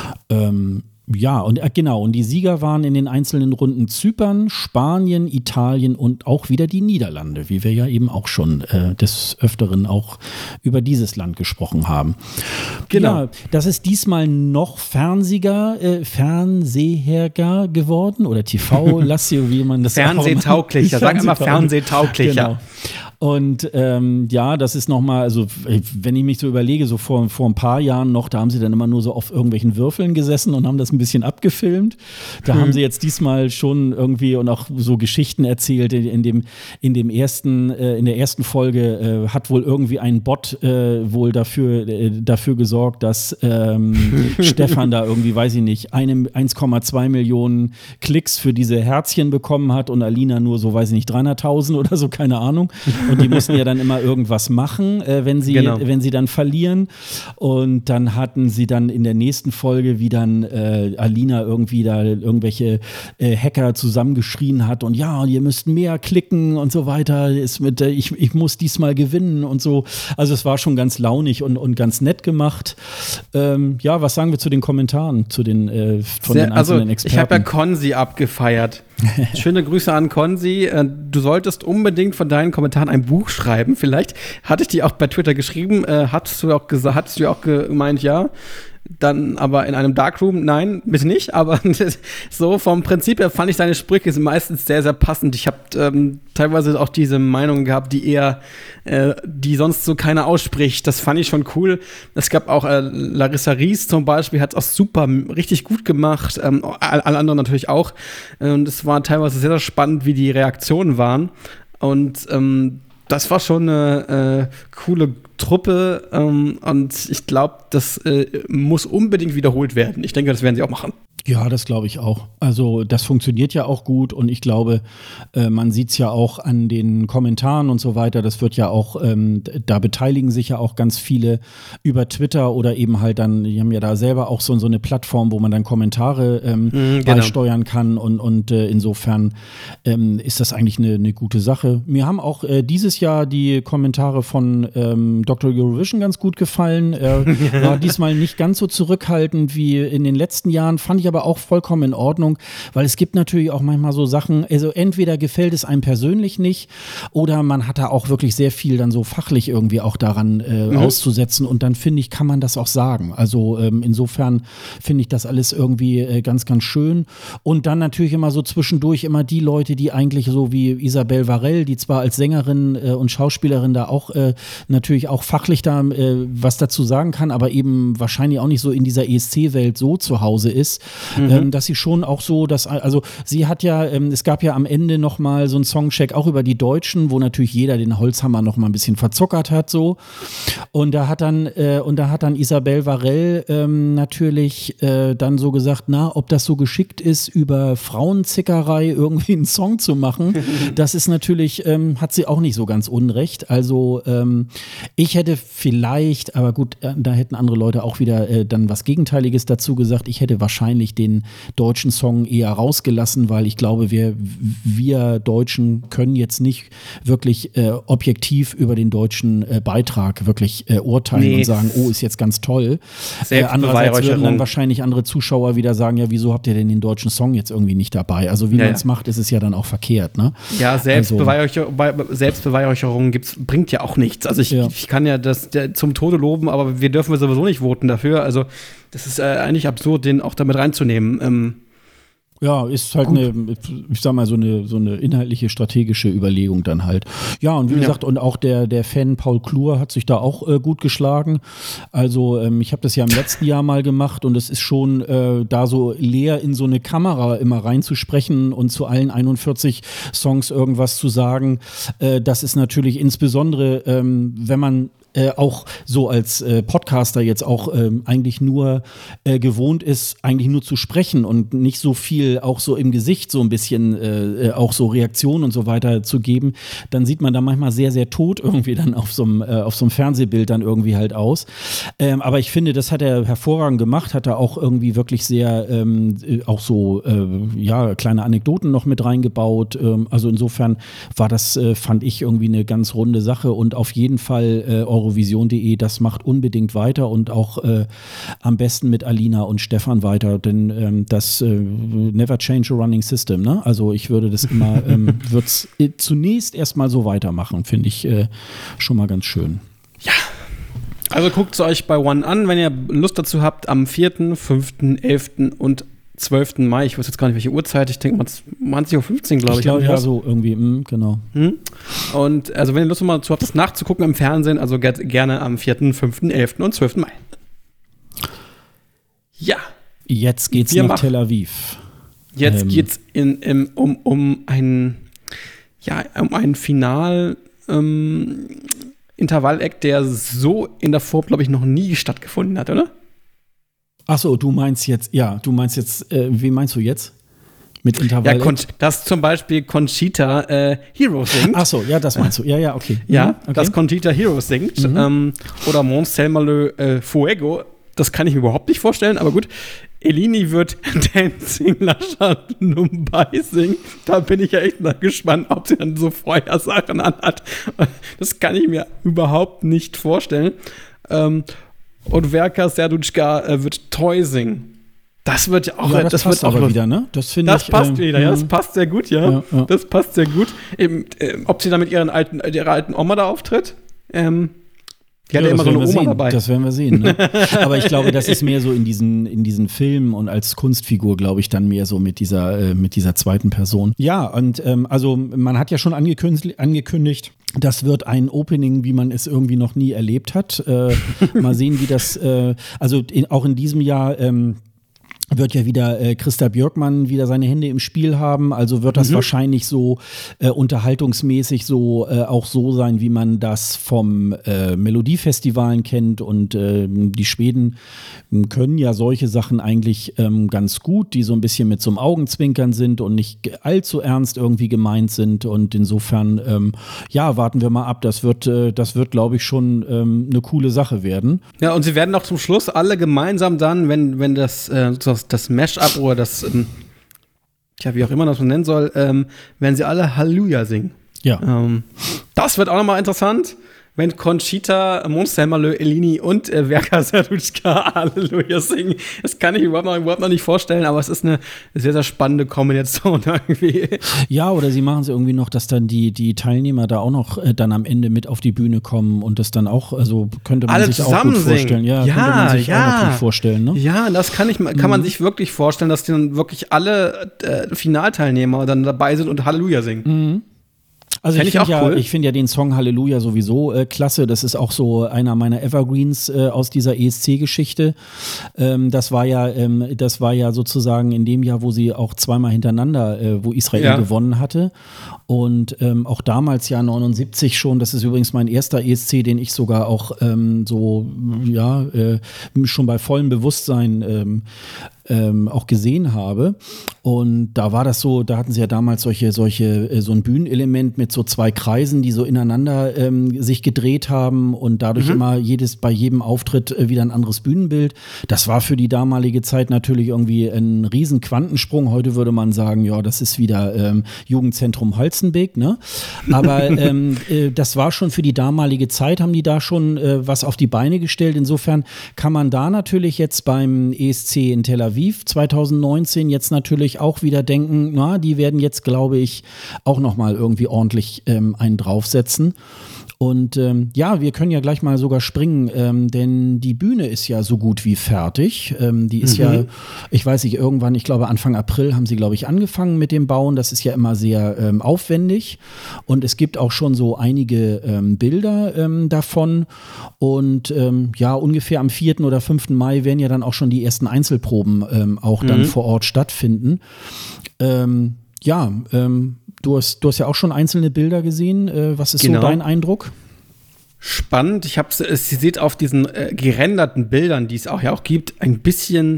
Ähm, Ja, und äh, genau, und die Sieger waren in den einzelnen Runden Zypern, Spanien, Italien und auch wieder die Niederlande, wie wir ja eben auch schon äh, des Öfteren auch über dieses Land gesprochen haben. Genau. Ja, das ist diesmal noch fernsiger, äh, Fernseherger geworden oder T V-Lassio, wie man das Fernsehtauglicher, sag immer Fernsehtauglicher. Genau. Und ähm, ja, das ist nochmal, also wenn ich mich so überlege, so vor, vor ein paar Jahren noch, da haben sie dann immer nur so auf irgendwelchen Würfeln gesessen und haben das ein bisschen abgefilmt. Da hm. haben sie jetzt diesmal schon irgendwie und auch so Geschichten erzählt. In dem, in dem ersten, äh, in der ersten Folge äh, hat wohl irgendwie ein Bot äh, wohl dafür, äh, dafür gesorgt, dass ähm, Stefan da irgendwie, weiß ich nicht, eins Komma zwei Millionen Klicks für diese Herzchen bekommen hat und Alina nur so, weiß ich nicht, dreihunderttausend oder so, keine Ahnung. Und die mussten ja dann immer irgendwas machen, äh, wenn sie, genau. wenn sie dann verlieren. Und dann hatten sie dann in der nächsten Folge, wie dann äh, Alina irgendwie da irgendwelche äh, Hacker zusammengeschrien hat und ja, ihr müsst mehr klicken und so weiter. Ist mit, äh, ich, ich muss diesmal gewinnen und so. Also es war schon ganz launig und, und ganz nett gemacht. Ähm, ja, was sagen wir zu den Kommentaren, zu den äh, von Sehr, den einzelnen also, Experten? Ich habe ja Konzi abgefeiert. Schöne Grüße an Konzi. Du solltest unbedingt von deinen Kommentaren ein Buch schreiben. Vielleicht hatte ich die auch bei Twitter geschrieben. Äh, hattest du auch gesagt, hattest du auch gemeint, ja. Dann aber in einem Darkroom, nein, bitte nicht, aber so vom Prinzip her fand ich deine Sprüche sind meistens sehr, sehr passend. Ich habe ähm, teilweise auch diese Meinung gehabt, die eher, äh, die sonst so keiner ausspricht. Das fand ich schon cool. Es gab auch äh, Larissa Ries zum Beispiel, hat es auch super, richtig gut gemacht. Ähm, alle anderen natürlich auch. Und es war teilweise sehr, sehr spannend, wie die Reaktionen waren. Und ähm, das war schon eine äh, coole Truppe ähm, und ich glaube, das äh, muss unbedingt wiederholt werden. Ich denke, das werden sie auch machen. Ja, das glaube ich auch. Also das funktioniert ja auch gut und ich glaube, äh, man sieht es ja auch an den Kommentaren und so weiter, das wird ja auch, ähm, da beteiligen sich ja auch ganz viele über Twitter oder eben halt dann, die haben ja da selber auch so, so eine Plattform, wo man dann Kommentare ähm, mhm, genau. beisteuern kann und, und äh, insofern ähm, ist das eigentlich eine, eine gute Sache. Mir haben auch äh, dieses Jahr die Kommentare von ähm, Doktor Eurovision ganz gut gefallen. Er war diesmal nicht ganz so zurückhaltend wie in den letzten Jahren, fand ich aber auch vollkommen in Ordnung, weil es gibt natürlich auch manchmal so Sachen, also entweder gefällt es einem persönlich nicht oder man hat da auch wirklich sehr viel dann so fachlich irgendwie auch daran äh, mhm. auszusetzen und dann finde ich, kann man das auch sagen. Also ähm, insofern finde ich das alles irgendwie äh, ganz, ganz schön und dann natürlich immer so zwischendurch immer die Leute, die eigentlich so wie Isabel Varell, die zwar als Sängerin äh, und Schauspielerin da auch äh, natürlich auch fachlich da äh, was dazu sagen kann, aber eben wahrscheinlich auch nicht so in dieser E S C-Welt so zu Hause ist, Mhm. Ähm, dass sie schon auch so, dass, also sie hat ja, ähm, es gab ja am Ende nochmal so einen Songcheck auch über die Deutschen, wo natürlich jeder den Holzhammer nochmal ein bisschen verzuckert hat so und da hat dann, äh, und da hat dann Isabel Varell ähm, natürlich äh, dann so gesagt, na, ob das so geschickt ist, über Frauenzickerei irgendwie einen Song zu machen, das ist natürlich, ähm, hat sie auch nicht so ganz unrecht, also ähm, ich hätte vielleicht, aber gut, äh, da hätten andere Leute auch wieder äh, dann was Gegenteiliges dazu gesagt, ich hätte wahrscheinlich den deutschen Song eher rausgelassen, weil ich glaube, wir, wir Deutschen können jetzt nicht wirklich äh, objektiv über den deutschen äh, Beitrag wirklich äh, urteilen nee. und sagen, oh, ist jetzt ganz toll. Äh, andererseits würden dann wahrscheinlich andere Zuschauer wieder sagen, ja, wieso habt ihr denn den deutschen Song jetzt irgendwie nicht dabei? Also wie ja, man es ja. macht, ist es ja dann auch verkehrt, ne? Ja, Selbstbeweihräucherung, also, Selbstbeweihräucherung gibt's, bringt ja auch nichts. Also ich, ja. ich kann ja das der, zum Tode loben, aber wir dürfen sowieso nicht voten dafür. Also das ist äh, eigentlich absurd, den auch damit reinzunehmen. Ähm, Ja, ist halt Gut. eine, ich sag mal, so eine, so eine inhaltliche, strategische Überlegung dann halt. Ja, und wie ja. gesagt, und auch der, der Fan Paul Klur hat sich da auch äh, gut geschlagen. Also ähm, ich habe das ja im letzten Jahr mal gemacht und es ist schon äh, da so leer in so eine Kamera immer reinzusprechen und zu allen einundvierzig Songs irgendwas zu sagen. Äh, das ist natürlich insbesondere, ähm, wenn man äh, auch so als äh, Podcaster jetzt auch ähm, eigentlich nur äh, gewohnt ist, eigentlich nur zu sprechen und nicht so viel auch so im Gesicht so ein bisschen äh, auch so Reaktionen und so weiter zu geben, dann sieht man da manchmal sehr, sehr tot irgendwie dann auf so einem, äh, auf so einem Fernsehbild dann irgendwie halt aus. Ähm, aber ich finde, das hat er hervorragend gemacht, hat er auch irgendwie wirklich sehr ähm, auch so äh, ja, kleine Anekdoten noch mit reingebaut. Ähm, also insofern war das, äh, fand ich irgendwie eine ganz runde Sache und auf jeden Fall äh, eurovision punkt de, das macht unbedingt weiter und auch äh, am besten mit Alina und Stefan weiter, denn ähm, das äh, never change a running system, ne? Also ich würde das immer, ähm, würde es äh, zunächst erstmal so weitermachen, finde ich äh, schon mal ganz schön. Ja. Also guckt es euch bei One an, wenn ihr Lust dazu habt, am vierten, fünften, elften und zwölften Mai, ich weiß jetzt gar nicht, welche Uhrzeit, ich denke mal zwanzig Uhr fünfzehn, glaube ich. Ich glaube, ja, so irgendwie, mh, genau. Hm? Und also wenn ihr Lust dazu habt, das nachzugucken im Fernsehen, also gerne am vierten, fünften, elften und zwölften Mai. Ja. Jetzt geht's Wir nach machen. Tel Aviv. Jetzt ähm. geht's in, in, um, um ein, ja, um einen Final ähm, Intervall-Act, der so in der Form, glaube ich, noch nie stattgefunden hat, oder? Ach so, du meinst jetzt, ja, du meinst jetzt, äh, wie meinst du jetzt? Mit Intervall? Ja, Con- dass zum Beispiel Conchita äh, Hero singt. Ach so, ja, das meinst du. Ja, ja, okay. Ja, mhm, okay. dass Conchita Hero singt. Mhm. Ähm, oder Mons Selmalö äh, Fuego. Das kann ich mir überhaupt nicht vorstellen, aber gut. Elini wird Dancing Lascha Mumbai singen. Da bin ich ja echt mal gespannt, ob sie dann so Feuersachen anhat. Das kann ich mir überhaupt nicht vorstellen. Ähm, Und Verka Serduchka äh, wird Toy singen. Das wird ja auch, ja, das, das passt wird auch aber wieder, ne? Das finde ich. Das passt ähm, wieder, ja, das passt sehr gut, ja. ja, ja. Das passt sehr gut. Eben, äh, ob sie da mit ihren alten, äh, ihrer alten Oma da auftritt, ähm, die hat ja, ja immer so eine Oma sehen. dabei. Das werden wir sehen. Ne? Aber ich glaube, das ist mehr so in diesen, in diesen Filmen und als Kunstfigur, glaube ich, dann mehr so mit dieser, äh, mit dieser zweiten Person. Ja, und ähm, also man hat ja schon angekündigt, angekündigt, das wird ein Opening, wie man es irgendwie noch nie erlebt hat. Äh, mal sehen, wie das, äh, also in, auch in diesem Jahr ähm, wird ja wieder äh, Christa Björkman wieder seine Hände im Spiel haben, also wird das mhm. wahrscheinlich so äh, unterhaltungsmäßig so äh, auch so sein, wie man das vom äh, Melodiefestivalen kennt und äh, die Schweden können ja solche Sachen eigentlich ähm, ganz gut, die so ein bisschen mit so einem Augenzwinkern sind und nicht allzu ernst irgendwie gemeint sind und insofern ähm, ja, warten wir mal ab, das wird, äh, das wird glaube ich schon ähm, eine coole Sache werden. Ja, und sie werden auch zum Schluss alle gemeinsam dann, wenn, wenn das äh, das, das Mash-up oder das, ähm, ja, wie auch immer das man nennen soll, ähm, werden sie alle Halleluja singen. Ja. Ähm, das wird auch nochmal interessant, wenn Conchita, Mons Selmalö, Elini und äh, Verka Serduchka Halleluja singen. Das kann ich überhaupt noch, überhaupt noch nicht vorstellen, aber es ist eine sehr, sehr spannende Kombination irgendwie. Ja, oder sie machen es irgendwie noch, dass dann die, die Teilnehmer da auch noch äh, dann am Ende mit auf die Bühne kommen und das dann auch, also könnte man Alle sich auch gut vorstellen. singen. Ja, ja, könnte man sich ja. auch gut vorstellen. Ne? Ja, das kann, ich, kann man mhm. sich wirklich vorstellen, dass die dann wirklich alle äh, Finalteilnehmer dann dabei sind und Halleluja singen. Mhm. Also ich, ich finde ja, cool. ich finde ja den Song Halleluja sowieso äh, klasse. Das ist auch so einer meiner Evergreens äh, aus dieser E S C-Geschichte. Ähm, das war ja, ähm, das war ja sozusagen in dem Jahr, wo sie auch zweimal hintereinander, äh, wo Israel ja. gewonnen hatte. Und ähm, auch damals ja neunundsiebzig schon. Das ist übrigens mein erster E S C, den ich sogar auch ähm, so ja äh, schon bei vollem Bewusstsein ähm, Ähm, auch gesehen habe. Und da war das so, da hatten sie ja damals solche, solche, äh, so ein Bühnenelement mit so zwei Kreisen, die so ineinander ähm, sich gedreht haben und dadurch mhm. immer jedes, bei jedem Auftritt äh, wieder ein anderes Bühnenbild. Das war für die damalige Zeit natürlich irgendwie ein riesen Quantensprung. Heute würde man sagen, ja, das ist wieder ähm, Jugendzentrum Holzenbeek, ne? Aber ähm, äh, das war schon für die damalige Zeit, haben die da schon äh, was auf die Beine gestellt. Insofern kann man da natürlich jetzt beim E S C in Tel Aviv zwanzig neunzehn jetzt natürlich auch wieder denken, na, die werden jetzt, glaube ich, auch nochmal irgendwie ordentlich ähm, einen draufsetzen. Und ähm, ja, wir können ja gleich mal sogar springen, ähm, denn die Bühne ist ja so gut wie fertig. Ähm, die ist mhm. ja, ich weiß nicht, irgendwann, ich glaube Anfang April haben sie, glaube ich, angefangen mit dem Bauen. Das ist ja immer sehr ähm, aufwendig und es gibt auch schon so einige ähm, Bilder ähm, davon. Und ähm, ja, ungefähr am vierten oder fünften Mai werden ja dann auch schon die ersten Einzelproben ähm, auch dann mhm. vor Ort stattfinden. Ähm, ja, ähm, Du hast, du hast ja auch schon einzelne Bilder gesehen. Äh, was ist genau. so dein Eindruck? spannend. Ich habe es, ihr seht auf diesen äh, gerenderten Bildern, die es auch ja auch gibt, ein bisschen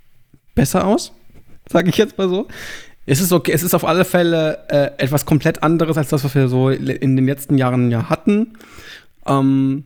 besser aus, sage ich jetzt mal so. Es ist okay, es ist auf alle Fälle äh, etwas komplett anderes als das, was wir so in den letzten Jahren ja hatten. Ähm,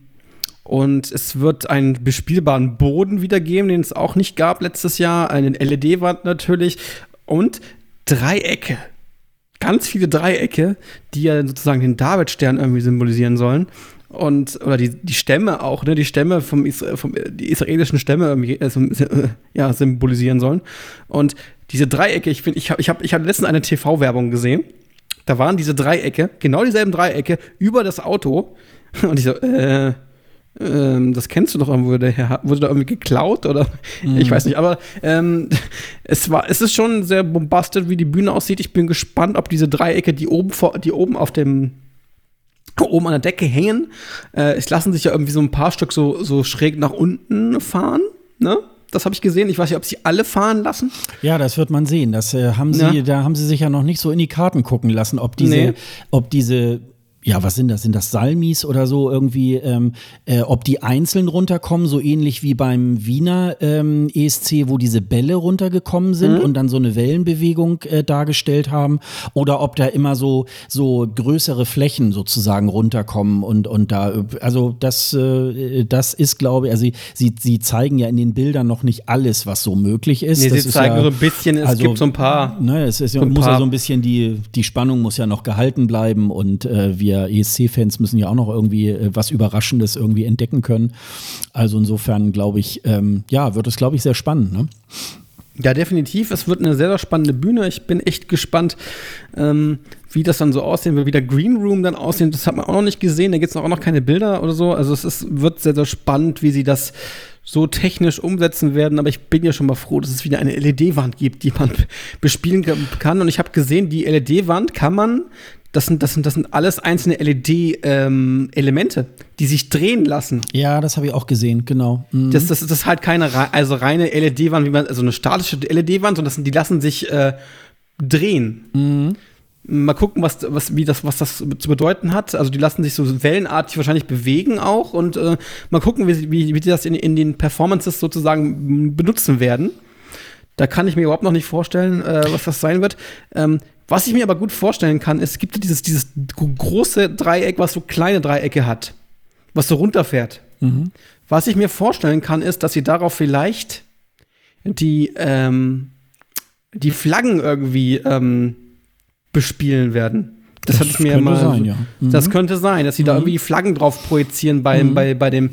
und es wird einen bespielbaren Boden wiedergeben, den es auch nicht gab letztes Jahr. Eine L E D-Wand natürlich. Und Dreiecke. Ganz viele Dreiecke, die ja sozusagen den Davidstern irgendwie symbolisieren sollen. Und, oder die, die Stämme auch, ne, die Stämme vom, Isra- vom die israelischen Stämme irgendwie, äh, äh, ja, symbolisieren sollen. Und diese Dreiecke, ich finde, ich habe ich hab, ich hab letztens eine T V-Werbung gesehen. Da waren diese Dreiecke, genau dieselben Dreiecke, über das Auto. Und ich so, äh, ähm, das kennst du doch irgendwo, der Herr, wurde da irgendwie geklaut oder mhm. ich weiß nicht, aber ähm, es war, es ist schon sehr bombastisch, wie die Bühne aussieht. Ich bin gespannt, ob diese Dreiecke, die oben vor, die oben auf dem oben an der Decke hängen, äh, es lassen sich ja irgendwie so ein paar Stück so, so schräg nach unten fahren, ne? Das habe ich gesehen. Ich weiß nicht, ob sie alle fahren lassen. Ja, das wird man sehen. Das äh, haben sie, ja. Da haben sie sich ja noch nicht so in die Karten gucken lassen, ob diese, nee. ob diese ja, was sind das? Sind das Salmis oder so irgendwie, ähm, äh, ob die einzeln runterkommen, so ähnlich wie beim Wiener ähm, E S C, wo diese Bälle runtergekommen sind mhm. und dann so eine Wellenbewegung äh, dargestellt haben, oder ob da immer so, so größere Flächen sozusagen runterkommen und, und da, also das, äh, das ist, glaube ich, also sie, sie, sie zeigen ja in den Bildern noch nicht alles, was so möglich ist. Nee, das sie ist zeigen ja, nur so ein bisschen, es also, gibt so ein paar. Ne, es ist, so muss paar. ja so ein bisschen, die, die Spannung muss ja noch gehalten bleiben und äh, wir E S C-Fans müssen ja auch noch irgendwie äh, was Überraschendes irgendwie entdecken können. Also insofern glaube ich, ähm, ja, wird es, glaube ich, sehr spannend, ne? Ja, definitiv. Es wird eine sehr, sehr spannende Bühne. Ich bin echt gespannt, ähm, wie das dann so aussehen wird, wie der Green Room dann aussehen. Das hat man auch noch nicht gesehen. Da gibt es auch noch keine Bilder oder so. Also es ist, wird sehr, sehr spannend, wie sie das so technisch umsetzen werden. Aber ich bin ja schon mal froh, dass es wieder eine L E D-Wand gibt, die man bespielen kann. Und ich habe gesehen, die L E D-Wand kann man Das sind, das, sind, das sind alles einzelne L E D-Elemente, ähm, die sich drehen lassen. Ja, das habe ich auch gesehen, genau. Mhm. Das, das, das ist halt keine also reine L E D-Wand, wie man, also eine statische L E D-Wand, sondern das sind, die lassen sich äh, drehen. Mhm. Mal gucken, was, was, wie das, was das zu bedeuten hat. Also die lassen sich so wellenartig wahrscheinlich bewegen auch. Und äh, mal gucken, wie, wie, wie die das in, in den Performances sozusagen benutzen werden. Da kann ich mir überhaupt noch nicht vorstellen, äh, was das sein wird. Ähm, Was ich mir aber gut vorstellen kann, ist, es gibt dieses, dieses große Dreieck, was so kleine Dreiecke hat, was so runterfährt. Mhm. Was ich mir vorstellen kann, ist, dass sie darauf vielleicht die, ähm, die Flaggen irgendwie ähm, bespielen werden. Das, das hatte ich mir könnte mal. Sein, ja. Mhm. Das könnte sein, dass sie mhm. da irgendwie die Flaggen drauf projizieren bei, mhm. bei, bei dem.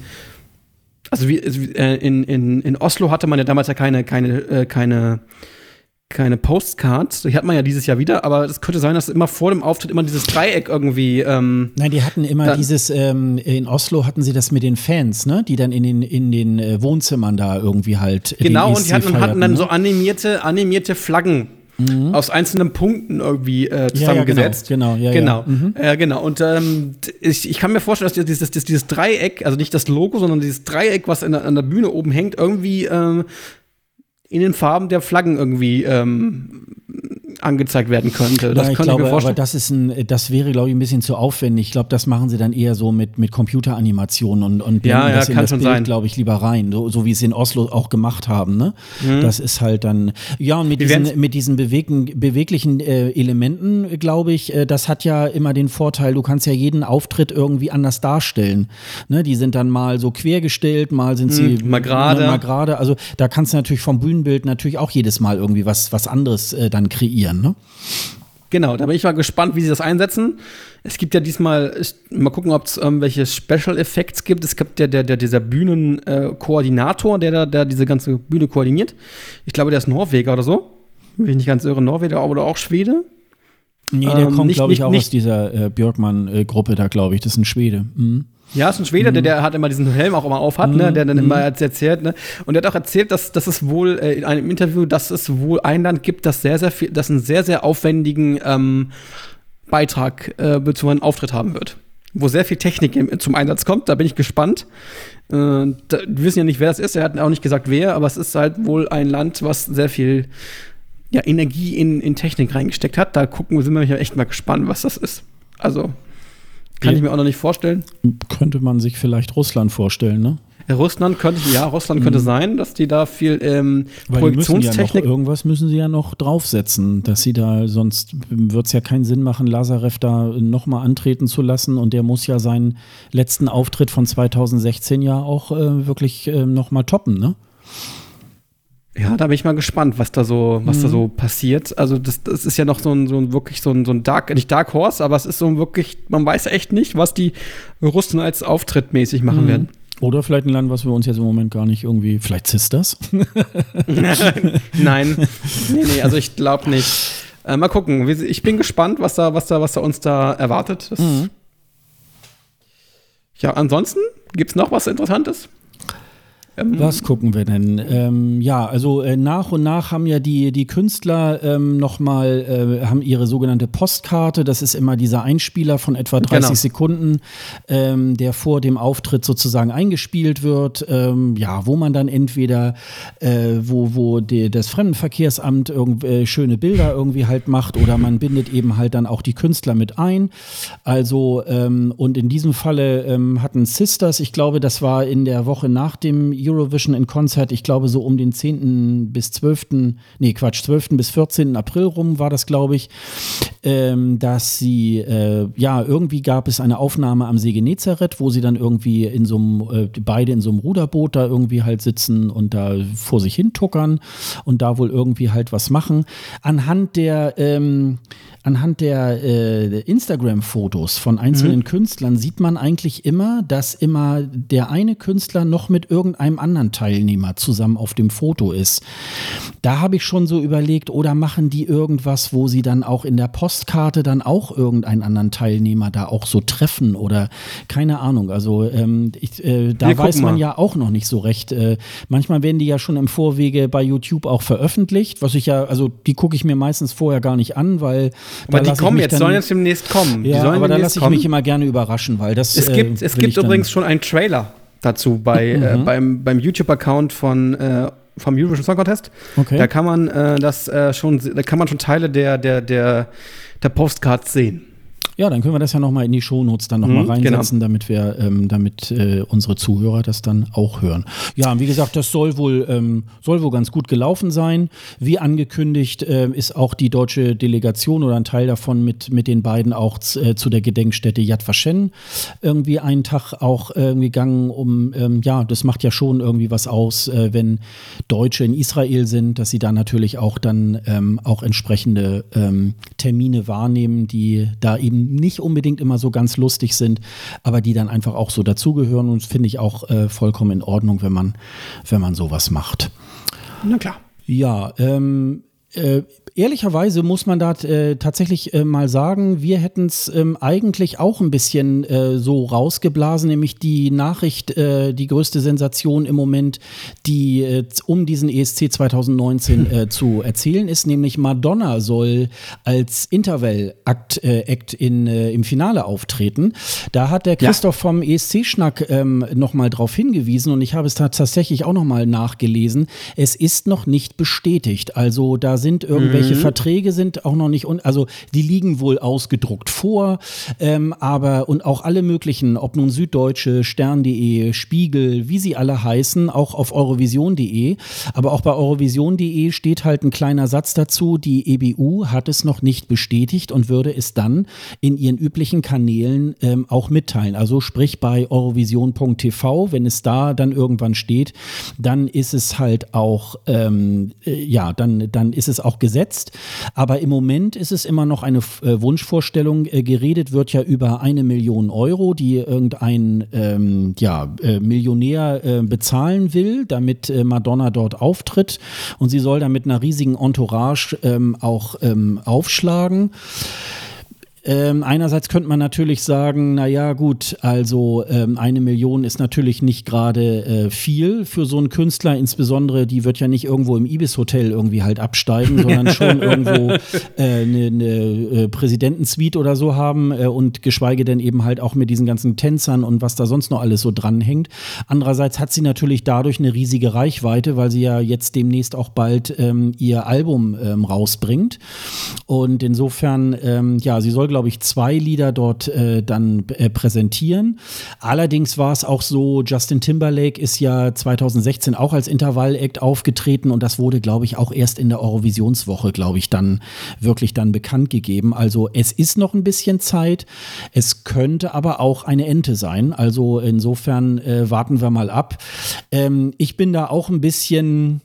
Also wie, in, in, in Oslo hatte man ja damals ja keine, keine, äh, keine keine Postcards. Die hat man ja dieses Jahr wieder, aber es könnte sein, dass immer vor dem Auftritt immer dieses Dreieck irgendwie ähm, Nein, die hatten immer dieses, ähm, in Oslo hatten sie das mit den Fans, ne? Die dann in den, in den äh, Wohnzimmern da irgendwie halt genau, und die hatten, feierten, hatten dann ne? so animierte, animierte Flaggen mhm. aus einzelnen Punkten irgendwie äh, zusammengesetzt. Ja, ja, genau, genau. Ja, genau. Ja. Mhm. Äh, genau. Und ähm, ich, ich kann mir vorstellen, dass dieses, dieses, dieses Dreieck, also nicht das Logo, sondern dieses Dreieck, was in der, an der Bühne oben hängt, irgendwie ähm, in den Farben der Flaggen irgendwie ähm, angezeigt werden könnte. Das ja, ich könnte glaube, ich mir vorstellen. Aber das ist ein, das wäre, glaube ich, ein bisschen zu aufwendig. Ich glaube, das machen sie dann eher so mit, mit Computeranimationen und, und ja, ja, das kann in das schon Bild, sein. glaube ich, lieber rein. So, so wie es in Oslo auch gemacht haben. Ne? Mhm. Das ist halt dann, ja, und mit diesen, mit diesen bewegen, beweglichen äh, Elementen, glaube ich, äh, das hat ja immer den Vorteil, du kannst ja jeden Auftritt irgendwie anders darstellen. Ne? Die sind dann mal so quergestellt, mal sind sie mhm, mal gerade. Mal gerade. Also da kannst du natürlich vom Bühnenbild natürlich auch jedes Mal irgendwie was, was anderes äh, dann kreieren. Ne? Genau, da bin ich mal gespannt, wie sie das einsetzen. Es gibt ja diesmal, ich, mal gucken, ob es irgendwelche Special Effects gibt. Es gibt ja der, der, dieser Bühnenkoordinator, äh, der da der diese ganze Bühne koordiniert. Ich glaube, der ist Norweger oder so. Wenn ich nicht ganz irre, Norweger oder auch Schwede. Nee, der ähm, kommt, glaube ich, auch nicht, aus dieser äh, Björkman-Gruppe da, glaube ich. Das ist ein Schwede. Mhm. Ja, ist ein Schwede, mhm. der, der hat immer diesen Helm auch immer auf hat, mhm. ne, der dann immer erzählt, ne. Und der hat auch erzählt, dass, dass es wohl äh, in einem Interview, dass es wohl ein Land gibt, das sehr, sehr viel, das einen sehr, sehr aufwendigen ähm, Beitrag äh, zu einem Auftritt haben wird. Wo sehr viel Technik im, zum Einsatz kommt, da bin ich gespannt. Äh, da, wir wissen ja nicht, wer das ist, er hat auch nicht gesagt, wer, aber es ist halt wohl ein Land, was sehr viel ja, Energie in, in Technik reingesteckt hat. Da gucken wir, sind wir echt mal gespannt, was das ist. Also Kann ja. ich mir auch noch nicht vorstellen. Könnte man sich vielleicht Russland vorstellen, ne? Russland könnte, ja, Russland könnte mhm. sein, dass die da viel ähm, Projektionstechnik. Ja irgendwas müssen sie ja noch draufsetzen, dass sie da, sonst wird es ja keinen Sinn machen, Lazarev da nochmal antreten zu lassen und der muss ja seinen letzten Auftritt von zweitausendsechzehn ja auch äh, wirklich äh, nochmal toppen, ne? Ja, da bin ich mal gespannt, was da so, was mhm. da so passiert. Also das, das ist ja noch so ein, so ein wirklich so ein, so ein Dark, nicht Dark Horse, aber es ist so ein wirklich, man weiß echt nicht, was die Russen als Auftritt mäßig machen mhm. werden. Oder vielleicht ein Land, was wir uns jetzt im Moment gar nicht irgendwie, vielleicht Sisters? Nein, nee, nee, also ich glaube nicht. Äh, mal gucken, ich bin gespannt, was da, was da, was da uns da erwartet. Das mhm. Ja, ansonsten, gibt es noch was Interessantes? Was gucken wir denn? Ähm, ja, also äh, nach und nach haben ja die, die Künstler ähm, nochmal, äh, haben ihre sogenannte Postkarte, das ist immer dieser Einspieler von etwa dreißig genau. Sekunden, ähm, der vor dem Auftritt sozusagen eingespielt wird, ähm, ja, wo man dann entweder, äh, wo, wo die, das Fremdenverkehrsamt irgend, äh, schöne Bilder irgendwie halt macht oder man bindet eben halt dann auch die Künstler mit ein. Also, ähm, und in diesem Falle ähm, hatten Sisters, ich glaube, das war in der Woche nach dem Eurovision in Konzert, ich glaube so um den zehnten bis zwölften, nee Quatsch, zwölften bis vierzehnten April rum war das, glaube ich, ähm, dass sie, äh, ja, irgendwie gab es eine Aufnahme am See Genezareth, wo sie dann irgendwie in so einem, äh, beide in so einem Ruderboot da irgendwie halt sitzen und da vor sich hin tuckern und da wohl irgendwie halt was machen. Anhand der, ähm, Anhand der äh, Instagram-Fotos von einzelnen mhm. Künstlern sieht man eigentlich immer, dass immer der eine Künstler noch mit irgendeinem anderen Teilnehmer zusammen auf dem Foto ist. Da habe ich schon so überlegt, oder machen die irgendwas, wo sie dann auch in der Postkarte dann auch irgendeinen anderen Teilnehmer da auch so treffen oder keine Ahnung. Also ähm, ich, äh, da weiß man ja auch noch nicht so recht. Äh, manchmal werden die ja schon im Vorwege bei YouTube auch veröffentlicht, was ich ja, also die gucke ich mir meistens vorher gar nicht an, weil aber die kommen jetzt, dann, sollen jetzt demnächst kommen. Ja, aber da lasse ich kommen. mich immer gerne überraschen, weil das Es gibt, äh, es gibt übrigens schon einen Trailer dazu bei, mhm. äh, beim, beim YouTube-Account von äh, vom Eurovision Song Contest. Okay. Da kann man äh, das äh, schon, da kann man schon Teile der, der, der, der Postcards sehen. Ja, dann können wir das ja nochmal in die Shownotes dann nochmal mhm, reinsetzen, genau. damit wir, ähm, damit äh, unsere Zuhörer das dann auch hören. Ja, und wie gesagt, das soll wohl, ähm, soll wohl ganz gut gelaufen sein. Wie angekündigt äh, ist auch die deutsche Delegation oder ein Teil davon mit, mit den beiden auch z- äh, zu der Gedenkstätte Yad Vashem irgendwie einen Tag auch äh, gegangen, um, ähm, ja, das macht ja schon irgendwie was aus, äh, wenn Deutsche in Israel sind, dass sie da natürlich auch dann ähm, auch entsprechende ähm, Termine wahrnehmen, die da eben nicht unbedingt immer so ganz lustig sind, aber die dann einfach auch so dazugehören und finde ich auch äh, vollkommen in Ordnung, wenn man, wenn man sowas macht. Na klar. Ja, ähm, äh, ehrlicherweise muss man da äh, tatsächlich äh, mal sagen, wir hätten es ähm, eigentlich auch ein bisschen äh, so rausgeblasen, nämlich die Nachricht, äh, die größte Sensation im Moment, die äh, um diesen E S C zwanzig neunzehn äh, zu erzählen ist, nämlich Madonna soll als Interval-Act äh, Act in, äh, im Finale auftreten. Da hat der Christoph ja. vom E S C-Schnack ähm, nochmal drauf hingewiesen und ich habe es da tatsächlich auch nochmal nachgelesen. Es ist noch nicht bestätigt, also da sind irgendwelche mhm. Verträge sind auch noch nicht, un- also die liegen wohl ausgedruckt vor, ähm, aber und auch alle möglichen, ob nun Süddeutsche, Stern.de, Spiegel, wie sie alle heißen, auch auf Eurovision.de, aber auch bei Eurovision.de steht halt ein kleiner Satz dazu, die E B U hat es noch nicht bestätigt und würde es dann in ihren üblichen Kanälen ähm, auch mitteilen, also sprich bei eurovision punkt t v, wenn es da dann irgendwann steht, dann ist es halt auch, ähm, äh, ja, dann dann ist es auch gesetzt. Aber im Moment ist es immer noch eine äh, Wunschvorstellung. Äh, geredet wird ja über eine Million Euro, die irgendein ähm, ja, äh, Millionär äh, bezahlen will, damit äh, Madonna dort auftritt. Und sie soll dann mit einer riesigen Entourage ähm, auch ähm, aufschlagen. Ähm, einerseits könnte man natürlich sagen, naja gut, also ähm, eine Million ist natürlich nicht gerade äh, viel für so einen Künstler, insbesondere die wird ja nicht irgendwo im Ibis-Hotel irgendwie halt absteigen, sondern schon irgendwo eine äh, ne, ne, äh, Präsidentensuite oder so haben äh, und geschweige denn eben halt auch mit diesen ganzen Tänzern und was da sonst noch alles so dranhängt. Andererseits hat sie natürlich dadurch eine riesige Reichweite, weil sie ja jetzt demnächst auch bald ähm, ihr Album ähm, rausbringt und insofern, ähm, ja, sie soll glaube ich, zwei Lieder dort äh, dann äh, präsentieren. Allerdings war es auch so, Justin Timberlake ist ja zweitausendsechzehn auch als Intervall-Act aufgetreten und das wurde, glaube ich, auch erst in der Eurovisionswoche, glaube ich, dann wirklich dann bekannt gegeben. Also es ist noch ein bisschen Zeit. Es könnte aber auch eine Ente sein. Also insofern äh, warten wir mal ab. Ähm, ich bin da auch ein bisschen...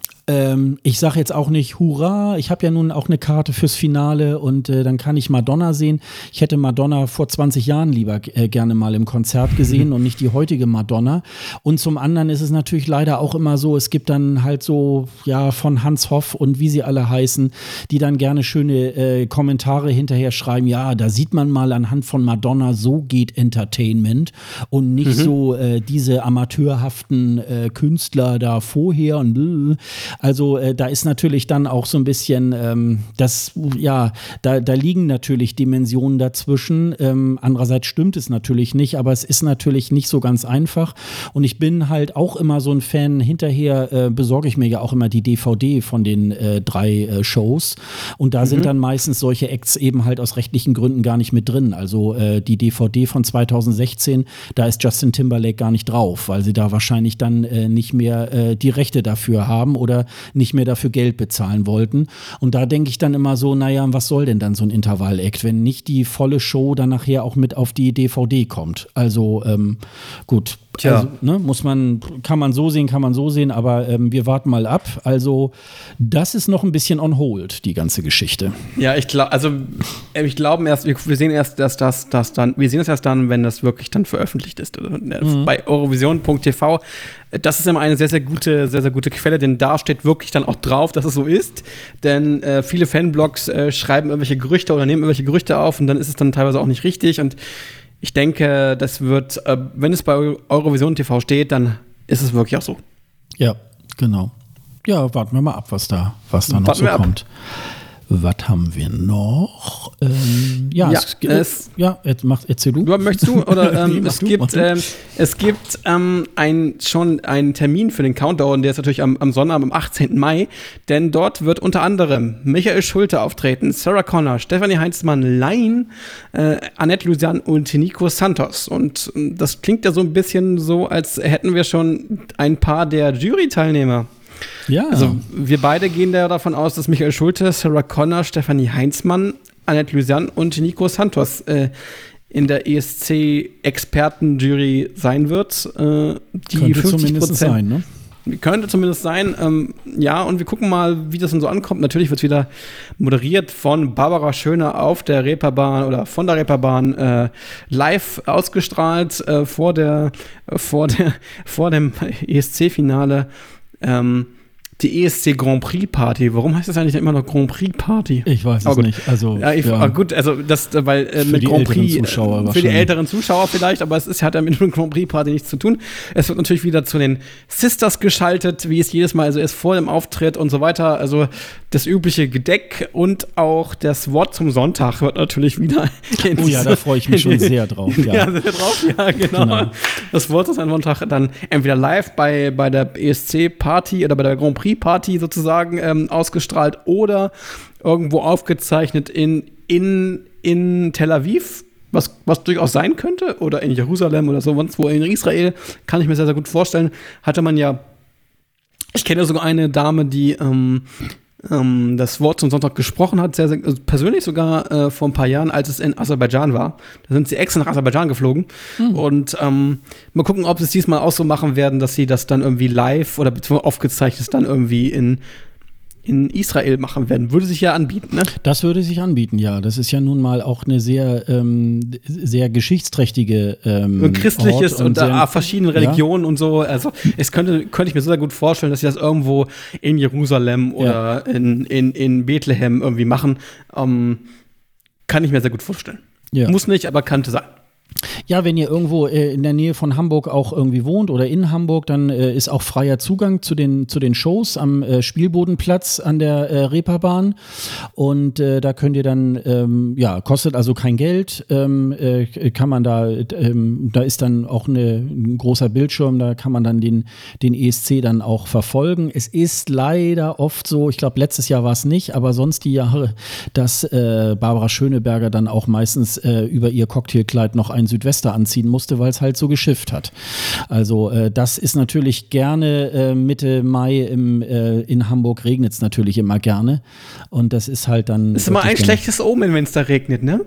Ich sage jetzt auch nicht Hurra, ich habe ja nun auch eine Karte fürs Finale und äh, dann kann ich Madonna sehen. Ich hätte Madonna vor zwanzig Jahren lieber äh, gerne mal im Konzert gesehen und nicht die heutige Madonna. Und zum anderen ist es natürlich leider auch immer so, es gibt dann halt so, ja, von Hans Hoff und wie sie alle heißen, die dann gerne schöne äh, Kommentare hinterher schreiben, ja, da sieht man mal anhand von Madonna, so geht Entertainment und nicht mhm. so äh, diese amateurhaften äh, Künstler da vorher und bläh. Also äh, da ist natürlich dann auch so ein bisschen, ähm, das, ja, da, da liegen natürlich Dimensionen dazwischen. Ähm, andererseits stimmt es natürlich nicht, aber es ist natürlich nicht so ganz einfach. Und ich bin halt auch immer so ein Fan, hinterher äh, besorge ich mir ja auch immer die D V D von den äh, drei äh, Shows. Und da mhm. sind dann meistens solche Acts eben halt aus rechtlichen Gründen gar nicht mit drin. Also äh, die D V D von zweitausendsechzehn, da ist Justin Timberlake gar nicht drauf, weil sie da wahrscheinlich dann äh, nicht mehr äh, die Rechte dafür haben oder nicht mehr dafür Geld bezahlen wollten. Und da denke ich dann immer so, naja, was soll denn dann so ein Intervall-Act, wenn nicht die volle Show dann nachher auch mit auf die D V D kommt. Also ähm, gut, Tja. Also, ne, muss man, kann man so sehen, kann man so sehen, aber ähm, wir warten mal ab. Also das ist noch ein bisschen on hold, die ganze Geschichte. Ja, ich glaube, also ich glaube erst, wir sehen erst, dass das, das dann, wir sehen es erst dann, wenn das wirklich dann veröffentlicht ist. Mhm. Bei Eurovision punkt t v. Das ist immer eine sehr, sehr gute, sehr, sehr gute Quelle, denn da steht wirklich dann auch drauf, dass es so ist. Denn äh, viele Fanblogs äh, schreiben irgendwelche Gerüchte oder nehmen irgendwelche Gerüchte auf und dann ist es dann teilweise auch nicht richtig. Und ich denke, das wird, äh, wenn es bei Eurovision punkt t v steht, dann ist es wirklich auch so. Ja, genau. Ja, warten wir mal ab, was da, was da noch warten so kommt. Was haben wir noch? Ähm, ja, ja, es, es, ja, jetzt mach, erzähl du. Möchtest du? Oder ähm, nee, es, du, gibt, ähm, es gibt ähm, ein, schon einen Termin für den Countdown, der ist natürlich am, am Sonnabend, am achtzehnten Mai, denn dort wird unter anderem Michael Schulte auftreten, Sarah Connor, Stefanie Heinzmann, Laien, äh, Annette Lusian und Nico Santos. Und äh, das klingt ja so ein bisschen so, als hätten wir schon ein paar der Jury-Teilnehmer. Ja. Also wir beide gehen da davon aus, dass Michael Schulte, Sarah Connor, Stefanie Heinzmann, Annette Lusian und Nico Santos äh, in der E S C-Expertenjury sein wird. Äh, die Könnte fünfzig Prozent zumindest sein, ne? Könnte zumindest sein. Ähm, ja, und wir gucken mal, wie das dann so ankommt. Natürlich wird es wieder moderiert von Barbara Schöner auf der Reeperbahn oder von der Reeperbahn äh, live ausgestrahlt äh, vor der, vor der, vor dem E S C-Finale. Ähm, die E S C Grand Prix Party. Warum heißt das eigentlich immer noch Grand Prix Party? Ich weiß es nicht. Also, ja, ich, ja. Gut, also das, weil äh, mit Grand Prix Zuschauer für die älteren Zuschauer vielleicht, aber es ist, hat ja mit dem Grand Prix Party nichts zu tun. Es wird natürlich wieder zu den Sisters geschaltet, wie es jedes Mal also ist vor dem Auftritt und so weiter. Also das übliche Gedeck und auch das Wort zum Sonntag wird natürlich wieder. Oh ja, da freue ich mich schon sehr drauf. Ja, ja sehr drauf. Ja, genau. genau. Das Wort zum Sonntag dann entweder live bei bei der E S C Party oder bei der Grand Prix Party sozusagen ähm, ausgestrahlt oder irgendwo aufgezeichnet in, in, in Tel Aviv, was, was durchaus sein könnte, oder in Jerusalem oder so, sonst wo in Israel, kann ich mir sehr, sehr gut vorstellen. Hatte man ja, ich kenne sogar eine Dame, die ähm, ähm, das Wort zum Sonntag gesprochen hat, sehr, sehr also persönlich sogar äh, vor ein paar Jahren, als es in Aserbaidschan war. Da sind sie extra nach Aserbaidschan geflogen. Mhm. Und ähm, mal gucken, ob sie es diesmal auch so machen werden, dass sie das dann irgendwie live oder beziehungsweise aufgezeichnet dann irgendwie in in Israel machen werden. Würde sich ja anbieten, ne? Das würde sich anbieten, ja. Das ist ja nun mal auch eine sehr, ähm, sehr geschichtsträchtige ähm, und christliches Ort und, und sehr, verschiedene Religionen ja. und so. Also es könnte, könnte ich mir sehr gut vorstellen, dass sie das irgendwo in Jerusalem oder ja. in, in, in Bethlehem irgendwie machen. Ähm, kann ich mir sehr gut vorstellen. Ja. Muss nicht, aber könnte sein. Ja, wenn ihr irgendwo äh, in der Nähe von Hamburg auch irgendwie wohnt oder in Hamburg, dann äh, ist auch freier Zugang zu den, zu den Shows am äh, Spielbodenplatz an der äh, Reeperbahn. Und äh, da könnt ihr dann, ähm, ja, kostet also kein Geld, ähm, äh, kann man da, ähm, da ist dann auch eine, ein großer Bildschirm, da kann man dann den, den E S C dann auch verfolgen. Es ist leider oft so, ich glaube letztes Jahr war es nicht, aber sonst die Jahre, dass äh, Barbara Schöneberger dann auch meistens äh, über ihr Cocktailkleid noch ein Südwester anziehen musste, weil es halt so geschifft hat. Also äh, das ist natürlich gerne äh, Mitte Mai im, äh, in Hamburg regnet es natürlich immer gerne und das ist halt dann... Das ist immer ein schlechtes Omen, wenn es da regnet, ne?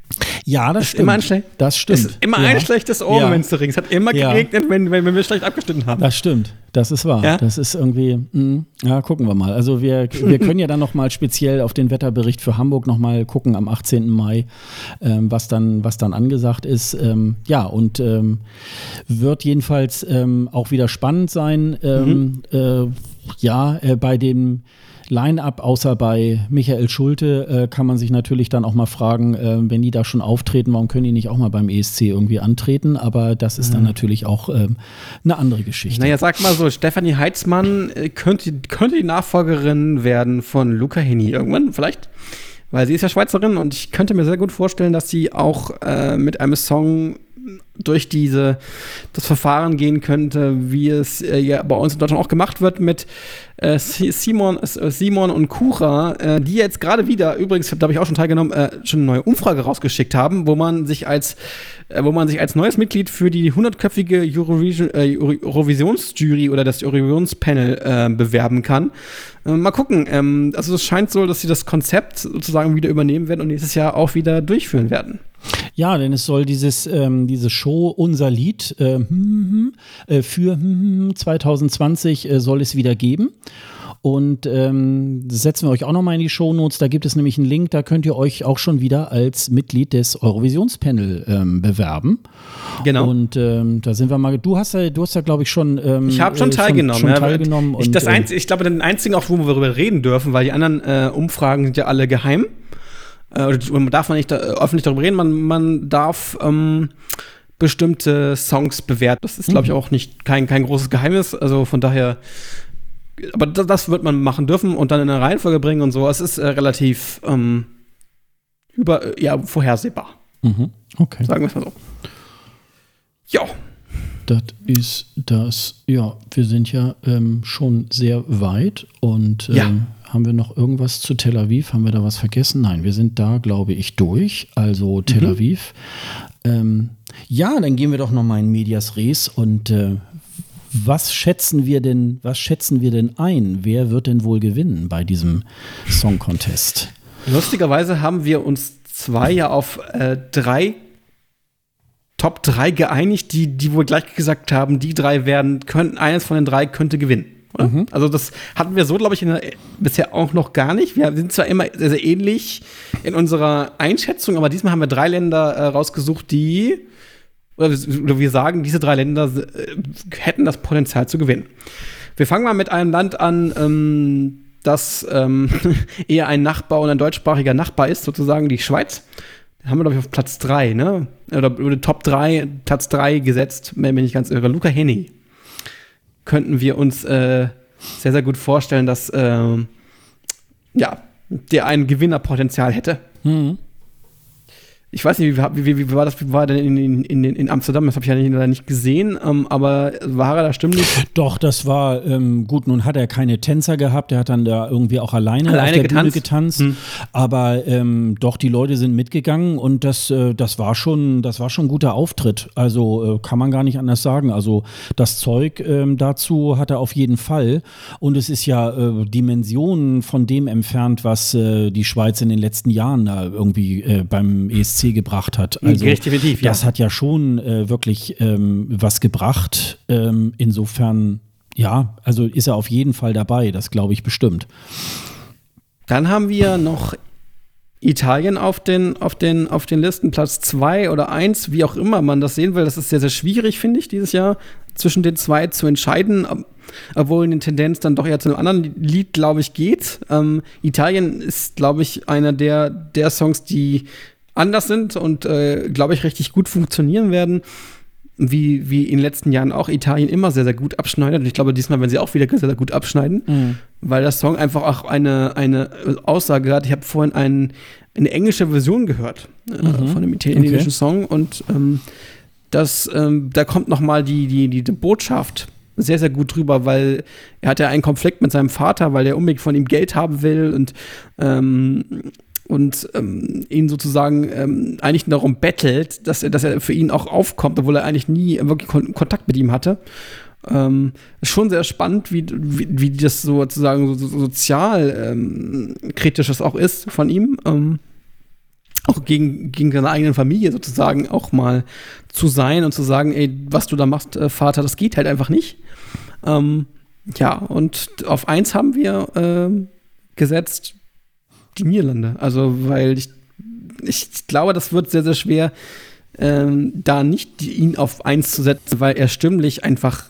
Ja, das, das stimmt. Immer ein schle- das stimmt. Es ist immer ja. ein schlechtes Omen, ja. wenn es da regnet. Es hat immer ja. geregnet, wenn, wenn, wenn wir schlecht abgestimmt haben. Das stimmt. Das ist wahr. Ja? Das ist irgendwie, mh, ja, gucken wir mal. Also wir, wir können ja dann nochmal speziell auf den Wetterbericht für Hamburg nochmal gucken am achtzehnten Mai, ähm, was dann, was dann angesagt ist. Ähm, ja, und ähm, wird jedenfalls ähm, auch wieder spannend sein. Ähm, mhm. äh, ja, äh, bei dem Line-Up, außer bei Michael Schulte, äh, kann man sich natürlich dann auch mal fragen, äh, wenn die da schon auftreten, warum können die nicht auch mal beim E S C irgendwie antreten? Aber das ist dann mhm. natürlich auch ähm, eine andere Geschichte. Naja, sag mal so, Stefanie Heitzmann äh, könnte, könnte die Nachfolgerin werden von Luca Hänni irgendwann vielleicht, weil sie ist ja Schweizerin und ich könnte mir sehr gut vorstellen, dass sie auch äh, mit einem Song durch diese, das Verfahren gehen könnte, wie es äh, ja bei uns in Deutschland auch gemacht wird mit äh, Simon, äh, Simon und Kura, äh, die jetzt gerade wieder, übrigens, da habe ich auch schon teilgenommen, äh, schon eine neue Umfrage rausgeschickt haben, wo man sich als äh, wo man sich als neues Mitglied für die hundertköpfige Eurovision, äh, Eurovisionsjury oder das Eurovisionspanel äh, bewerben kann. Äh, mal gucken. Ähm, also es scheint so, dass sie das Konzept sozusagen wieder übernehmen werden und nächstes Jahr auch wieder durchführen werden. Ja, denn es soll dieses, ähm, diese Show Unser Lied äh, äh, für zwanzig zwanzig äh, soll es wieder geben. Und ähm, das setzen wir euch auch nochmal in die Shownotes. Da gibt es nämlich einen Link, da könnt ihr euch auch schon wieder als Mitglied des Eurovisionspanel ähm, bewerben. Genau. Und ähm, da sind wir mal. Du hast ja, du hast ja, glaube ich, schon. Ähm, ich habe schon teilgenommen. Schon, schon ja, teilgenommen ich, und, das äh, einzige, ich glaube, den einzigen, auch wo wir darüber reden dürfen, weil die anderen äh, Umfragen sind ja alle geheim. Äh, man darf man nicht da, öffentlich darüber reden. Man, man darf ähm, bestimmte Songs bewerten. Das ist, glaube ich, auch nicht kein, kein großes Geheimnis. Also von daher. Aber das, das wird man machen dürfen und dann in eine Reihenfolge bringen und so. Es ist äh, relativ ähm, über, ja, vorhersehbar. Mhm. Okay. Sagen wir es mal so. Ja. Das ist das, ja, wir sind ja ähm, schon sehr weit und ähm, ja. Haben wir noch irgendwas zu Tel Aviv? Haben wir da was vergessen? Nein, wir sind da, glaube ich, durch. Also Tel mhm. Aviv. Ähm, ja, dann gehen wir doch noch mal in Medias Res und äh, Was schätzen wir denn, was schätzen wir denn ein? Wer wird denn wohl gewinnen bei diesem Song Contest? Lustigerweise haben wir uns zwei ja auf äh, drei Top drei geeinigt, die, die wohl gleich gesagt haben, die drei werden, könnten, eines von den drei könnte gewinnen. Oder? Mhm. Also das hatten wir so, glaube ich, in der, bisher auch noch gar nicht. Wir sind zwar immer sehr, sehr ähnlich in unserer Einschätzung, aber diesmal haben wir drei Länder äh, rausgesucht, die Oder wir sagen, diese drei Länder hätten das Potenzial zu gewinnen. Wir fangen mal mit einem Land an, ähm, das ähm, eher ein Nachbar und ein deutschsprachiger Nachbar ist, sozusagen die Schweiz. Da haben wir, glaube ich, auf Platz drei, ne? Oder über Top drei, Platz drei gesetzt, wenn ich nicht ganz irre. Luca Hänni. Könnten wir uns äh, sehr, sehr gut vorstellen, dass äh, ja, der ein Gewinnerpotenzial hätte. Mhm. Ich weiß nicht, wie, wie, wie war das, wie war denn in, in, in Amsterdam? Das habe ich ja nicht, leider nicht gesehen, ähm, aber war er da stimmlich? Doch, das war ähm, gut. Nun hat er keine Tänzer gehabt, er hat dann da irgendwie auch alleine, alleine auf der getanzt. Bühne getanzt. Hm. Aber ähm, doch, die Leute sind mitgegangen und das, äh, das war schon, das war schon ein guter Auftritt. Also äh, kann man gar nicht anders sagen. Also das Zeug ähm, dazu hat er auf jeden Fall. Und es ist ja äh, Dimensionen von dem entfernt, was äh, die Schweiz in den letzten Jahren da irgendwie äh, beim E S C gebracht hat. Also definitiv, ja. Das hat ja schon äh, wirklich ähm, was gebracht. Ähm, insofern, ja, also ist er auf jeden Fall dabei, das glaube ich bestimmt. Dann haben wir noch Italien auf den, auf den, auf den Listen, Platz zwei oder eins, wie auch immer man das sehen will. Das ist sehr, sehr schwierig, finde ich, dieses Jahr zwischen den zwei zu entscheiden, obwohl in der Tendenz dann doch eher zu einem anderen Lied, glaube ich, geht. Ähm, Italien ist, glaube ich, einer der, der Songs, die anders sind und, äh, glaube ich, richtig gut funktionieren werden. Wie, wie in den letzten Jahren auch Italien immer sehr, sehr gut abschneidet. Und ich glaube, diesmal werden sie auch wieder sehr, sehr gut abschneiden, mhm. weil der Song einfach auch eine, eine Aussage hat. Ich habe vorhin ein, eine englische Version gehört äh, mhm. von dem italienischen okay. Song und ähm, das, ähm, da kommt noch mal die, die, die, die Botschaft sehr, sehr gut drüber, weil er hat ja einen Konflikt mit seinem Vater, weil der unbedingt von ihm Geld haben will und ähm, und ähm, ihn sozusagen ähm, eigentlich darum bettelt, dass er, dass er für ihn auch aufkommt, obwohl er eigentlich nie wirklich Kon- Kontakt mit ihm hatte. Ähm, ist schon sehr spannend, wie, wie, wie das sozusagen so, so sozial ähm, kritisch das auch ist von ihm. Ähm, auch gegen, gegen seine eigene Familie sozusagen auch mal zu sein und zu sagen, ey, was du da machst, äh, Vater, das geht halt einfach nicht. Ähm, ja, und auf eins haben wir äh, gesetzt, die Niederlande. Also, weil ich, ich glaube, das wird sehr, sehr schwer, ähm, da nicht die, ihn auf eins zu setzen, weil er stimmlich einfach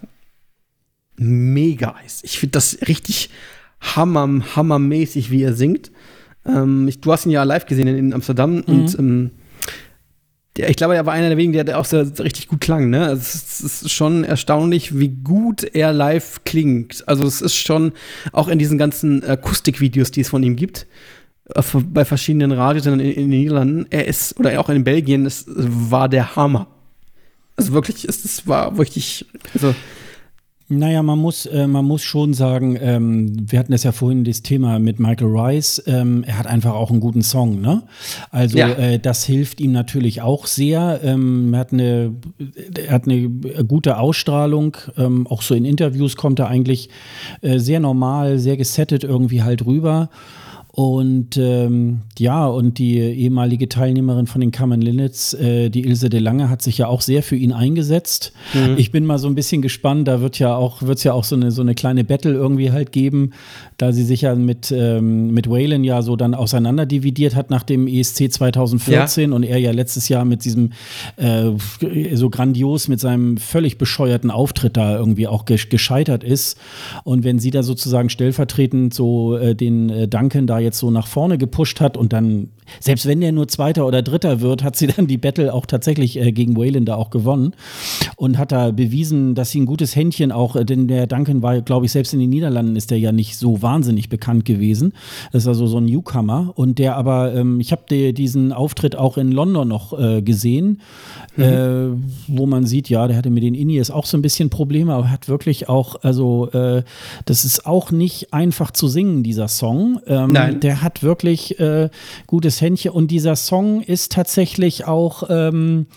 mega ist. Ich finde das richtig hammer, hammermäßig, wie er singt. Ähm, ich, du hast ihn ja live gesehen in, in Amsterdam mhm. und ähm, der, ich glaube, er war einer der wenigen, der, der auch sehr, sehr richtig gut klang. Ne? Also es, es ist schon erstaunlich, wie gut er live klingt. Also es ist schon auch in diesen ganzen Akustikvideos, die es von ihm gibt, bei verschiedenen Radios in, in den Niederlanden, er ist, oder auch in Belgien, es war der Hammer. Also wirklich, es, es war wirklich, also Naja, man muss, äh, man muss schon sagen, ähm, wir hatten das ja vorhin, das Thema mit Michael Rice, ähm, er hat einfach auch einen guten Song, ne? Also ja. äh, das hilft ihm natürlich auch sehr. Ähm, er hat eine, er hat eine gute Ausstrahlung, ähm, auch so in Interviews kommt er eigentlich äh, sehr normal, sehr gesettet irgendwie halt rüber. Und ähm, ja, und die ehemalige Teilnehmerin von den Common Linnets, äh, die Ilse de Lange, hat sich ja auch sehr für ihn eingesetzt. Mhm. Ich bin mal so ein bisschen gespannt, da wird ja auch, wird's ja auch so eine, so eine kleine Battle irgendwie halt geben, da sie sich ja mit, ähm, mit Waylon ja so dann auseinanderdividiert hat nach dem E S C zwanzig vierzehn ja. und er ja letztes Jahr mit diesem äh, so grandios, mit seinem völlig bescheuerten Auftritt da irgendwie auch ge- gescheitert ist. Und wenn sie da sozusagen stellvertretend so äh, den äh, Duncan da jetzt so nach vorne gepusht hat und dann, selbst wenn der nur Zweiter oder Dritter wird, hat sie dann die Battle auch tatsächlich äh, gegen Waylon da auch gewonnen und hat da bewiesen, dass sie ein gutes Händchen auch, äh, denn der Duncan war, glaube ich, selbst in den Niederlanden ist der ja nicht so wahnsinnig bekannt gewesen. Das ist also so ein Newcomer und der aber, ähm, ich habe diesen Auftritt auch in London noch äh, gesehen, mhm. äh, wo man sieht, ja, der hatte mit den Indies auch so ein bisschen Probleme, aber hat wirklich auch, also äh, das ist auch nicht einfach zu singen, dieser Song. Ähm, Nein. Der hat wirklich äh, gutes Händchen und dieser Song ist tatsächlich auch ähm,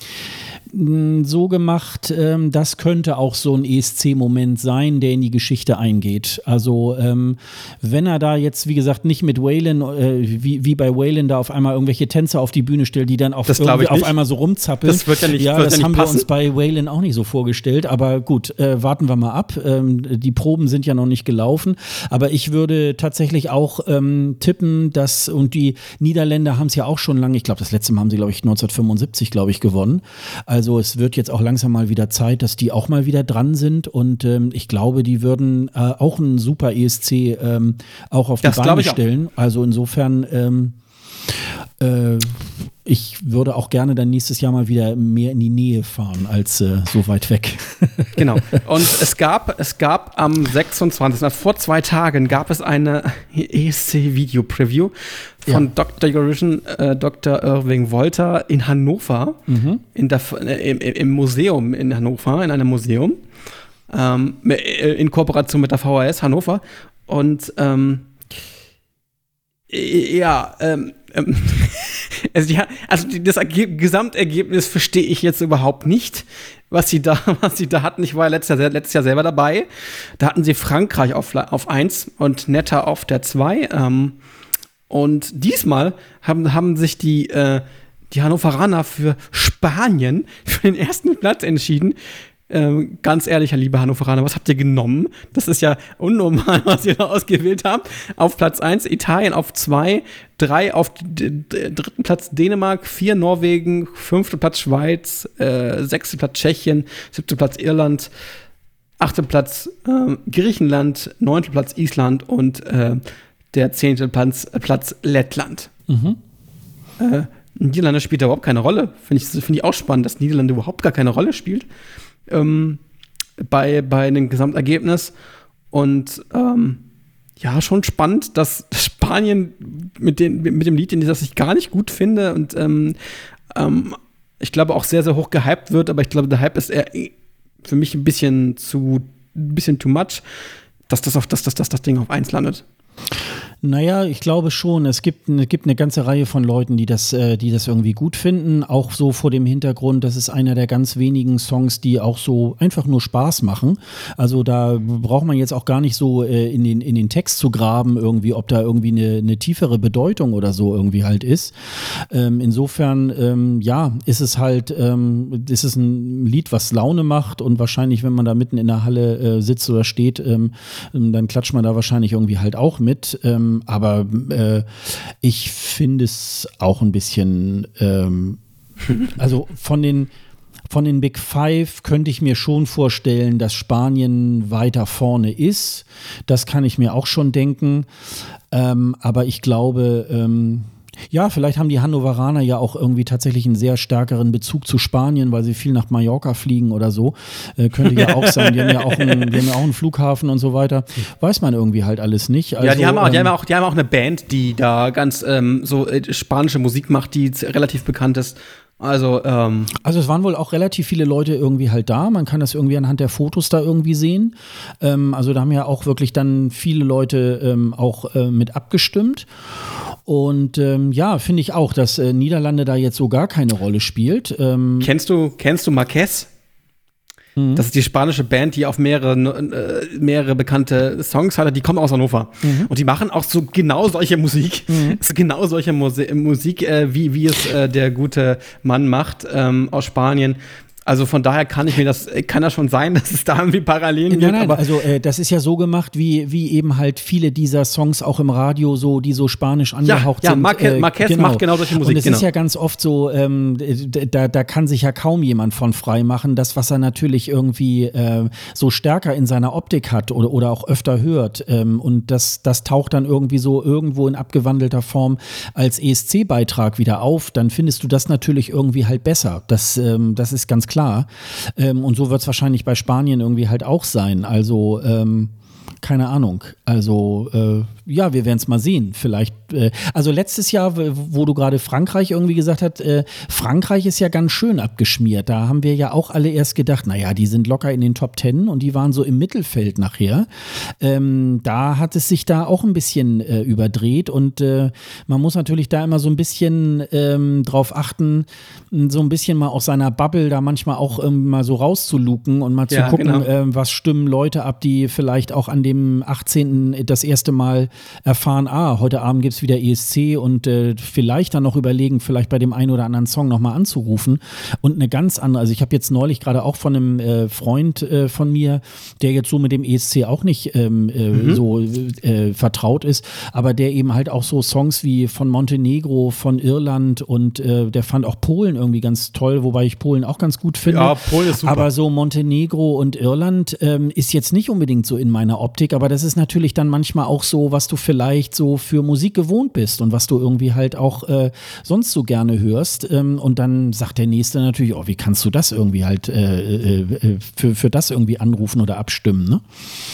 so gemacht, ähm, das könnte auch so ein E S C-Moment sein, der in die Geschichte eingeht. Also ähm, wenn er da jetzt, wie gesagt, nicht mit Waylon, äh, wie, wie bei Waylon da auf einmal irgendwelche Tänzer auf die Bühne stellt, die dann auf, auf einmal so rumzappeln. Das wird ja nicht, ja, wird das ja nicht haben passen. wir uns bei Waylon auch nicht so vorgestellt, aber gut, äh, warten wir mal ab. Ähm, die Proben sind ja noch nicht gelaufen, aber ich würde tatsächlich auch ähm, tippen, dass, und die Niederländer haben es ja auch schon lange, ich glaube, das letzte Mal haben sie, glaube ich, neunzehnhundertfünfundsiebzig, glaube ich, gewonnen. Also es wird jetzt auch langsam mal wieder Zeit, dass die auch mal wieder dran sind und ähm, ich glaube, die würden äh, auch einen super E S C ähm, auch auf die Beine stellen. Also insofern ähm, äh, ich würde auch gerne dann nächstes Jahr mal wieder mehr in die Nähe fahren, als äh, so weit weg. Genau. Und es gab, es gab am sechsundzwanzigsten, also vor zwei Tagen, gab es eine E S C-Video-Preview von ja. Doktor Eurovision, äh, Doktor Irving Wolter in Hannover, mhm. in der, äh, im, im Museum in Hannover, in einem Museum, ähm, in Kooperation mit der V H S Hannover. Und ähm, ja, ähm, ähm also, die, also das Erge- Gesamtergebnis verstehe ich jetzt überhaupt nicht, was sie da, was sie da hatten. Ich war ja letztes Jahr, letztes Jahr selber dabei. Da hatten sie Frankreich auf, auf eins und Netta auf der zwei. Ähm, und diesmal haben, haben sich die, äh, die Hannoveraner für Spanien für den ersten Platz entschieden. Ähm, ganz ehrlich, liebe Hannoveraner, was habt ihr genommen? Das ist ja unnormal, was ihr da ausgewählt habt. Auf Platz eins Italien, auf zwei, drei auf d- d- dritten Platz Dänemark, vier Norwegen, fünfter Platz Schweiz, äh, sechster Platz Tschechien, siebter Platz Irland, achter Platz äh, Griechenland, neunter Platz Island und äh, der zehnte Platz, äh, Platz Lettland. Mhm. Äh, Niederlande spielt da überhaupt keine Rolle. Finde ich, find ich auch spannend, dass Niederlande überhaupt gar keine Rolle spielt ähm, bei, bei dem Gesamtergebnis. Und ähm, ja, schon spannend, dass Spanien mit, den, mit dem Lied, das ich gar nicht gut finde und ähm, ähm, ich glaube auch sehr, sehr hoch gehypt wird, aber ich glaube, der Hype ist eher für mich ein bisschen zu, ein bisschen too much, dass das, auf, dass, dass, dass das Ding auf eins landet. Naja, ich glaube schon. Es gibt, es gibt eine ganze Reihe von Leuten, die das, äh, die das irgendwie gut finden. Auch so vor dem Hintergrund, das ist einer der ganz wenigen Songs, die auch so einfach nur Spaß machen. Also da braucht man jetzt auch gar nicht so äh, in den, in den Text zu graben, irgendwie, ob da irgendwie eine, eine tiefere Bedeutung oder so irgendwie halt ist. Ähm, insofern, ähm, ja, ist es halt, ähm, ist es ein Lied, was Laune macht und wahrscheinlich, wenn man da mitten in der Halle äh, sitzt oder steht, ähm, dann klatscht man da wahrscheinlich irgendwie halt auch mit. Ähm, aber äh, ich finde es auch ein bisschen, ähm, also von den, von den Big Five könnte ich mir schon vorstellen, dass Spanien weiter vorne ist. Das kann ich mir auch schon denken. Ähm, aber ich glaube, ähm, ja, vielleicht haben die Hannoveraner ja auch irgendwie tatsächlich einen sehr stärkeren Bezug zu Spanien, weil sie viel nach Mallorca fliegen oder so. Äh, könnte ja auch sein. Die haben ja auch, einen, die haben ja auch einen Flughafen und so weiter. Weiß man irgendwie halt alles nicht. Also, ja, die haben, auch, ähm, die, haben auch, die haben auch eine Band, die da ganz ähm, so äh, spanische Musik macht, die relativ bekannt ist. Also, ähm also es waren wohl auch relativ viele Leute irgendwie halt da. Man kann das irgendwie anhand der Fotos da irgendwie sehen. Ähm, also da haben ja auch wirklich dann viele Leute ähm, auch äh, mit abgestimmt. Und ähm, ja, finde ich auch, dass äh, Niederlande da jetzt so gar keine Rolle spielt. Ähm kennst du, kennst du Marquez? Mhm. Das ist die spanische Band, die auf mehrere, äh, mehrere bekannte Songs hatte. Die kommen aus Hannover. Mhm. Und die machen auch so genau solche Musik. Mhm. So genau solche Muse- Musik, äh, wie, wie es äh, der gute Mann macht ähm, aus Spanien. Also von daher kann ich mir das, kann das schon sein, dass es da irgendwie Parallelen gibt. Nein, nein, aber also äh, das ist ja so gemacht, wie, wie eben halt viele dieser Songs auch im Radio so, die so spanisch angehaucht ja, ja, sind. Marquez, äh, Marquez genau. macht genau solche Musik. Und es genau. ist ja ganz oft so, ähm, da, da kann sich ja kaum jemand von frei machen. Das, was er natürlich irgendwie äh, so stärker in seiner Optik hat oder, oder auch öfter hört. Ähm, und das, das taucht dann irgendwie so irgendwo in abgewandelter Form als E S C-Beitrag wieder auf. Dann findest du das natürlich irgendwie halt besser. Das, ähm, das ist ganz klar. Klar. Ähm, und so wird es wahrscheinlich bei Spanien irgendwie halt auch sein. Also, ähm, keine Ahnung. Also, äh, ja, wir werden es mal sehen. Vielleicht, äh, also letztes Jahr, wo du gerade Frankreich irgendwie gesagt hast, äh, Frankreich ist ja ganz schön abgeschmiert. Da haben wir ja auch alle erst gedacht, naja, die sind locker in den Top Ten und die waren so im Mittelfeld nachher. Ähm, da hat es sich da auch ein bisschen äh, überdreht und äh, man muss natürlich da immer so ein bisschen ähm, drauf achten, so ein bisschen mal aus seiner Bubble da manchmal auch ähm, mal so rauszuluken und mal zu ja, gucken, genau. äh, was stimmen Leute ab, die vielleicht auch an dem achtzehnten das erste Mal erfahren, ah, heute Abend gibt es wieder E S C und äh, vielleicht dann noch überlegen, vielleicht bei dem einen oder anderen Song nochmal anzurufen. Und eine ganz andere, also ich habe jetzt neulich gerade auch von einem äh, Freund äh, von mir, der jetzt so mit dem E S C auch nicht ähm, äh, mhm. so äh, vertraut ist, aber der eben halt auch so Songs wie von Montenegro, von Irland und äh, der fand auch Polen irgendwie ganz toll, wobei ich Polen auch ganz gut finde. Ja, Polen ist super. Aber so Montenegro und Irland ähm, ist jetzt nicht unbedingt so in meiner Optik, aber das ist natürlich dann manchmal auch so, was du vielleicht so für Musik gewohnt bist und was du irgendwie halt auch äh, sonst so gerne hörst. Ähm, und dann sagt der Nächste natürlich, oh, wie kannst du das irgendwie halt äh, äh, für, für das irgendwie anrufen oder abstimmen, ne?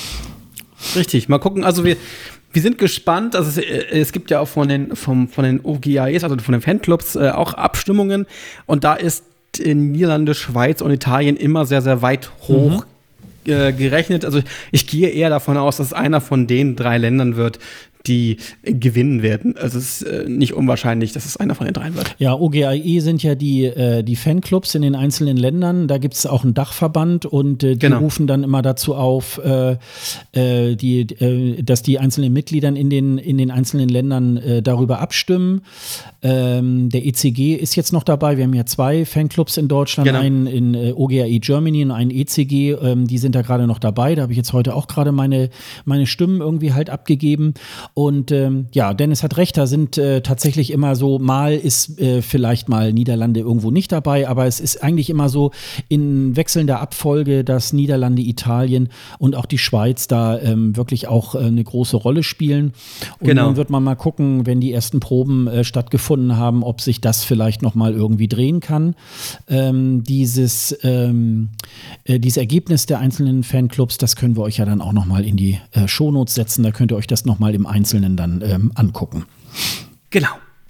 Richtig, mal gucken, also wir Wir sind gespannt, also es, es gibt ja auch von den, vom, von den O G A Es, also von den Fanclubs, äh, auch Abstimmungen und da ist in Niederlande, Schweiz und Italien immer sehr, sehr weit hoch mhm. äh, gerechnet. Also ich gehe eher davon aus, dass es einer von den drei Ländern wird, die gewinnen werden. Also es ist äh, nicht unwahrscheinlich, dass es einer von den dreien wird. Ja, O G A E sind ja die, äh, die Fanclubs in den einzelnen Ländern. Da gibt es auch einen Dachverband und äh, die genau. rufen dann immer dazu auf, äh, äh, die, äh, dass die einzelnen Mitglieder in den, in den einzelnen Ländern äh, darüber abstimmen. Ähm, der E C G ist jetzt noch dabei. Wir haben ja zwei Fanclubs in Deutschland, genau. einen in äh, O G A E Germany und einen E C G. Ähm, die sind da gerade noch dabei. Da habe ich jetzt heute auch gerade meine, meine Stimmen irgendwie halt abgegeben. Und ähm, ja, Dennis hat recht, da sind äh, tatsächlich immer so, mal ist äh, vielleicht mal Niederlande irgendwo nicht dabei, aber es ist eigentlich immer so in wechselnder Abfolge, dass Niederlande, Italien und auch die Schweiz da ähm, wirklich auch äh, eine große Rolle spielen. Und genau. dann wird man mal gucken, wenn die ersten Proben äh, stattgefunden rausgefunden haben, ob sich das vielleicht nochmal irgendwie drehen kann. Ähm, dieses, ähm, äh, dieses Ergebnis der einzelnen Fanclubs, das können wir euch ja dann auch nochmal in die äh, Shownotes setzen. Da könnt ihr euch das nochmal im Einzelnen dann ähm, angucken. Genau.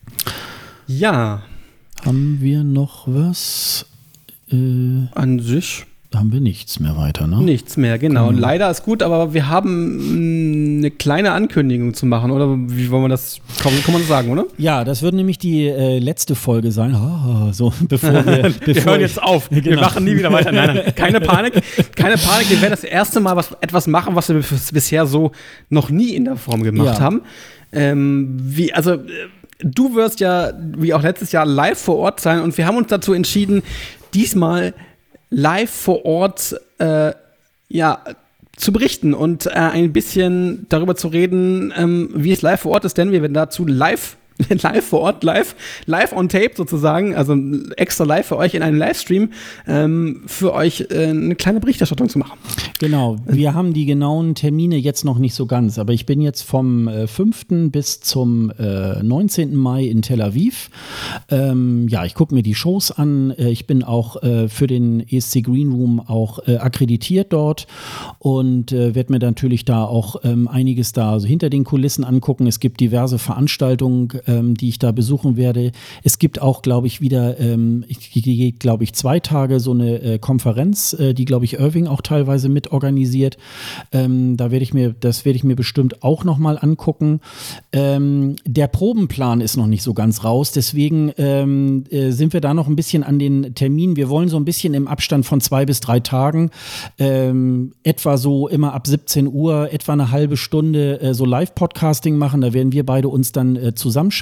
Ja. Haben wir noch was? Äh, An sich haben wir nichts mehr weiter, ne? Nichts mehr, genau. genau. Leider ist gut, aber wir haben mh, eine kleine Ankündigung zu machen, oder wie wollen wir das, kann, kann man das sagen, oder? Ja, das wird nämlich die äh, letzte Folge sein. Oh, so, bevor wir, bevor wir hören jetzt auf. Genau. Wir machen nie wieder weiter. Nein, nein, keine Panik. Keine Panik. Wir werden das erste Mal was, etwas machen, was wir bisher so noch nie in der Form gemacht ja. haben. Ähm, wie, also, du wirst ja, wie auch letztes Jahr, live vor Ort sein und wir haben uns dazu entschieden, diesmal live vor Ort äh, ja, zu berichten und äh, ein bisschen darüber zu reden, ähm, wie es live vor Ort ist, denn wir werden dazu live live vor Ort, live, live on tape sozusagen, also extra live für euch in einem Livestream, ähm, für euch äh, eine kleine Berichterstattung zu machen. Genau, wir haben die genauen Termine jetzt noch nicht so ganz, aber ich bin jetzt vom äh, fünften bis zum äh, neunzehnten Mai in Tel Aviv. Ähm, ja, ich gucke mir die Shows an. Äh, ich bin auch äh, für den E S C Green Room auch äh, akkreditiert dort und äh, werde mir natürlich da auch ähm, einiges da also hinter den Kulissen angucken. Es gibt diverse Veranstaltungen, Ähm, die ich da besuchen werde. Es gibt auch, glaube ich, wieder, ähm, die geht, glaube ich, zwei Tage so eine äh, Konferenz, äh, die, glaube ich, Irving auch teilweise mit organisiert. Ähm, da werde ich mir, das werde ich mir bestimmt auch nochmal angucken. Ähm, der Probenplan ist noch nicht so ganz raus, deswegen ähm, äh, sind wir da noch ein bisschen an den Terminen. Wir wollen so ein bisschen im Abstand von zwei bis drei Tagen, ähm, etwa so immer ab siebzehn Uhr, etwa eine halbe Stunde äh, so Live-Podcasting machen. Da werden wir beide uns dann äh, zusammenschalten.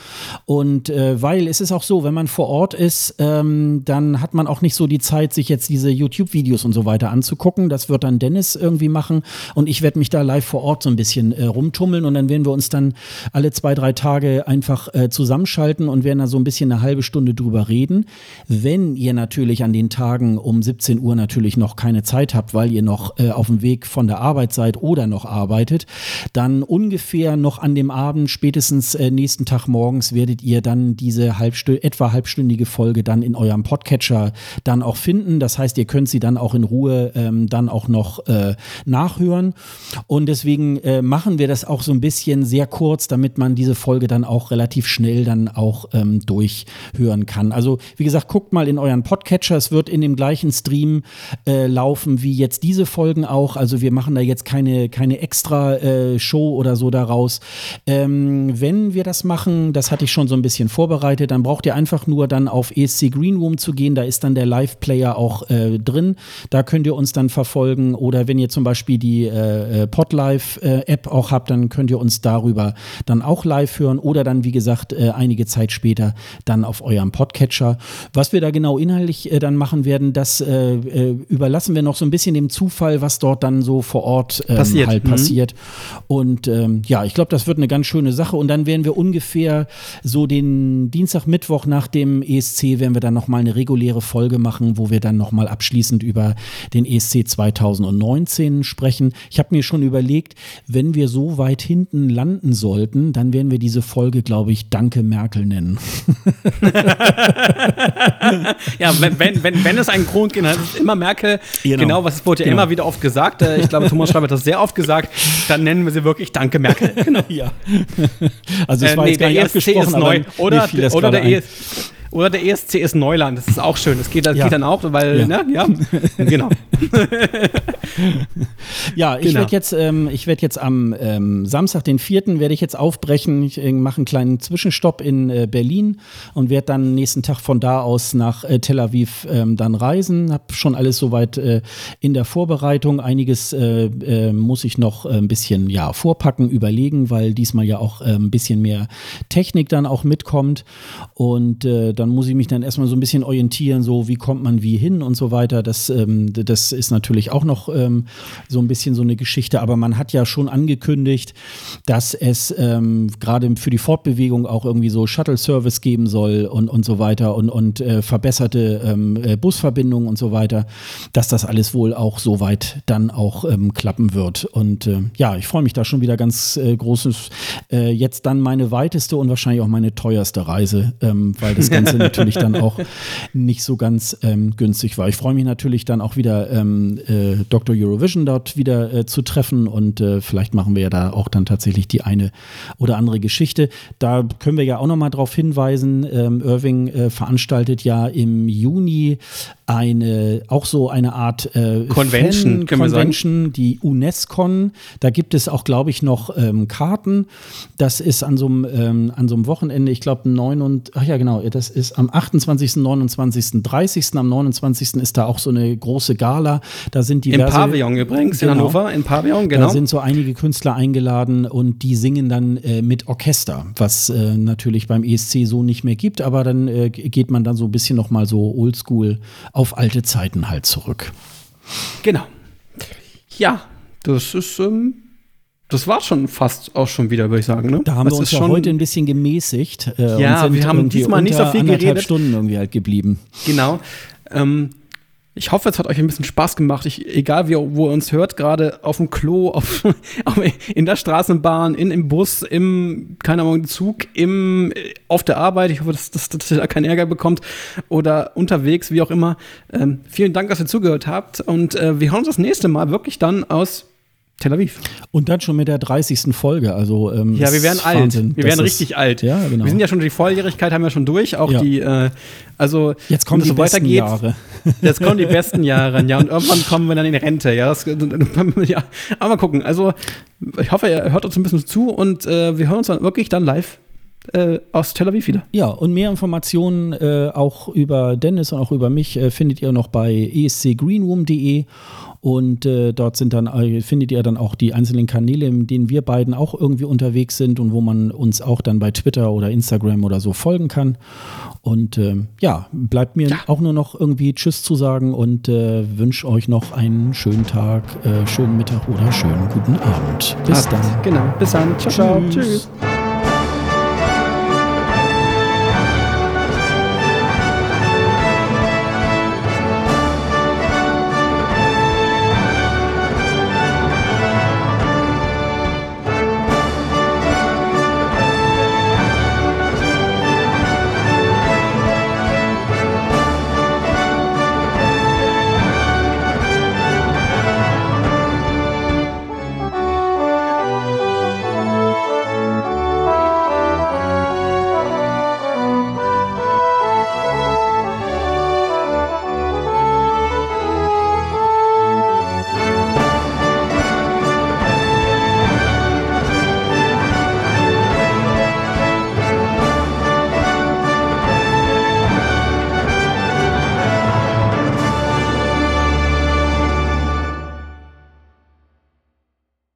Und äh, weil es ist auch so, wenn man vor Ort ist, ähm, dann hat man auch nicht so die Zeit, sich jetzt diese YouTube-Videos und so weiter anzugucken. Das wird dann Dennis irgendwie machen und ich werde mich da live vor Ort so ein bisschen äh, rumtummeln und dann werden wir uns dann alle zwei, drei Tage einfach äh, zusammenschalten und werden da so ein bisschen eine halbe Stunde drüber reden. Wenn ihr natürlich an den Tagen um siebzehn Uhr natürlich noch keine Zeit habt, weil ihr noch äh, auf dem Weg von der Arbeit seid oder noch arbeitet, dann ungefähr noch an dem Abend, spätestens äh, nächsten Tag morgens werdet ihr dann diese halbstü- etwa halbstündige Folge dann in eurem Podcatcher dann auch finden. Das heißt, ihr könnt sie dann auch in Ruhe ähm, dann auch noch äh, nachhören. Und deswegen äh, machen wir das auch so ein bisschen sehr kurz, damit man diese Folge dann auch relativ schnell dann auch ähm, durchhören kann. Also wie gesagt, guckt mal in euren Podcatcher. Es wird in dem gleichen Stream äh, laufen wie jetzt diese Folgen auch. Also wir machen da jetzt keine, keine extra äh, Show oder so daraus. Ähm, wenn wir das machen, das hatte ich schon so ein bisschen vorbereitet, dann braucht ihr einfach nur dann auf E S C Green Room zu gehen, da ist dann der Live-Player auch äh, drin, da könnt ihr uns dann verfolgen oder wenn ihr zum Beispiel die äh, Podlife-App auch habt, dann könnt ihr uns darüber dann auch live hören oder dann, wie gesagt, äh, einige Zeit später dann auf eurem Podcatcher. Was wir da genau inhaltlich äh, dann machen werden, das äh, äh, überlassen wir noch so ein bisschen dem Zufall, was dort dann so vor Ort ähm, passiert. halt mhm. passiert. Und ähm, ja, ich glaube, das wird eine ganz schöne Sache und dann werden wir ungefähr so den Dienstag, Mittwoch nach dem E S C werden wir dann nochmal eine reguläre Folge machen, wo wir dann nochmal abschließend über den E S C zwanzig neunzehn sprechen. Ich habe mir schon überlegt, wenn wir so weit hinten landen sollten, dann werden wir diese Folge, glaube ich, Danke Merkel nennen. Ja, wenn, wenn, wenn, wenn es einen Grund gibt, dann ist es immer Merkel. Genau, genau was wurde ja genau. immer wieder oft gesagt. Ich glaube, Thomas Schreiber hat das sehr oft gesagt. Dann nennen wir sie wirklich Danke Merkel. Genau. Ja. Also es war äh, nee, jetzt gar nicht abgesprochen, ist neu. Oder, oder der ein. Oder der E S C ist Neuland, das ist auch schön. Das geht, das ja. geht dann auch, weil, ja. ne, ja, genau. Ja, ich genau. werde jetzt, ähm, ich werde jetzt am ähm, Samstag, den vierten werde ich jetzt aufbrechen. Ich äh, mache einen kleinen Zwischenstopp in äh, Berlin und werde dann nächsten Tag von da aus nach äh, Tel Aviv ähm, dann reisen. Habe schon alles soweit äh, in der Vorbereitung. Einiges äh, äh, muss ich noch äh, ein bisschen ja, vorpacken, überlegen, weil diesmal ja auch äh, ein bisschen mehr Technik dann auch mitkommt. Und äh, dann muss ich mich dann erstmal so ein bisschen orientieren, so wie kommt man wie hin und so weiter. Das, ähm, das das ist natürlich auch noch ähm, so ein bisschen so eine Geschichte, aber man hat ja schon angekündigt, dass es ähm, gerade für die Fortbewegung auch irgendwie so Shuttle-Service geben soll und, und so weiter und, und äh, verbesserte ähm, äh, Busverbindungen und so weiter, dass das alles wohl auch soweit dann auch ähm, klappen wird. Und äh, ja, ich freue mich da schon wieder ganz äh, großes, äh, jetzt dann meine weiteste und wahrscheinlich auch meine teuerste Reise, ähm, weil das Ganze natürlich dann auch nicht so ganz ähm, günstig war. Ich freue mich natürlich dann auch wieder ähm, äh, Doktor Eurovision dort wieder äh, zu treffen und äh, vielleicht machen wir ja da auch dann tatsächlich die eine oder andere Geschichte. Da können wir ja auch nochmal drauf hinweisen, ähm, Irving äh, veranstaltet ja im Juni eine, auch so eine Art äh, Convention, können wir Convention, die UNESCO. Da gibt es auch, glaube ich, noch ähm, Karten. Das ist an so einem ähm, an so einem Wochenende, ich glaube, neun und ach ja, genau, das ist am achtundzwanzigsten, neunundzwanzigsten, dreißigsten Am neunundzwanzigsten ist da auch so eine große Gala. Da sind diverse. Im Pavillon übrigens, genau, in Hannover, im Pavillon, genau. Da sind so einige Künstler eingeladen und die singen dann äh, mit Orchester, was äh, natürlich beim E S C so nicht mehr gibt, aber dann äh, geht man dann so ein bisschen noch mal so oldschool auf alte Zeiten halt zurück. Genau. Ja, das ist, ähm, das war schon fast auch schon wieder, würde ich sagen. Ne? Da haben das wir uns ja ja heute ein bisschen gemäßigt. Äh, ja, und sind wir haben diesmal nicht so viel geredet. Stunden irgendwie halt geblieben. Genau. Ähm, ich hoffe, es hat euch ein bisschen Spaß gemacht. Ich, egal, wie, wo ihr uns hört, gerade auf dem Klo, auf, in der Straßenbahn, in, im Bus, im, keine Ahnung, Zug, im, auf der Arbeit. Ich hoffe, dass, dass, dass ihr da keinen Ärger bekommt. Oder unterwegs, wie auch immer. Ähm, vielen Dank, dass ihr zugehört habt. Und äh, wir hören uns das nächste Mal wirklich dann aus Tel Aviv. Und dann schon mit der dreißigsten Folge. Also, ähm, ja, wir werden alt. Wahnsinn. Wir das werden ist, richtig alt. Ja, genau. Wir sind ja schon, die Volljährigkeit haben wir schon durch. Auch ja. die, äh, also, jetzt kommen die so besten weitergeht, Jahre. Jetzt kommen die besten Jahre. Ja, und irgendwann kommen wir dann in Rente. Ja, das, ja. Aber mal gucken. Also, ich hoffe, ihr hört uns ein bisschen zu und äh, wir hören uns dann wirklich dann live Äh, aus Tel Aviv wieder. Ja, und mehr Informationen äh, auch über Dennis und auch über mich äh, findet ihr noch bei e s c greenroom punkt de und äh, dort sind dann, äh, findet ihr dann auch die einzelnen Kanäle, in denen wir beiden auch irgendwie unterwegs sind und wo man uns auch dann bei Twitter oder Instagram oder so folgen kann. Und äh, ja, bleibt mir ja. auch nur noch irgendwie Tschüss zu sagen und äh, wünsche euch noch einen schönen Tag, äh, schönen Mittag oder schönen guten Abend. Bis Abend. dann. Genau, bis dann. Ciao, ciao. Tschüss. Tschüss.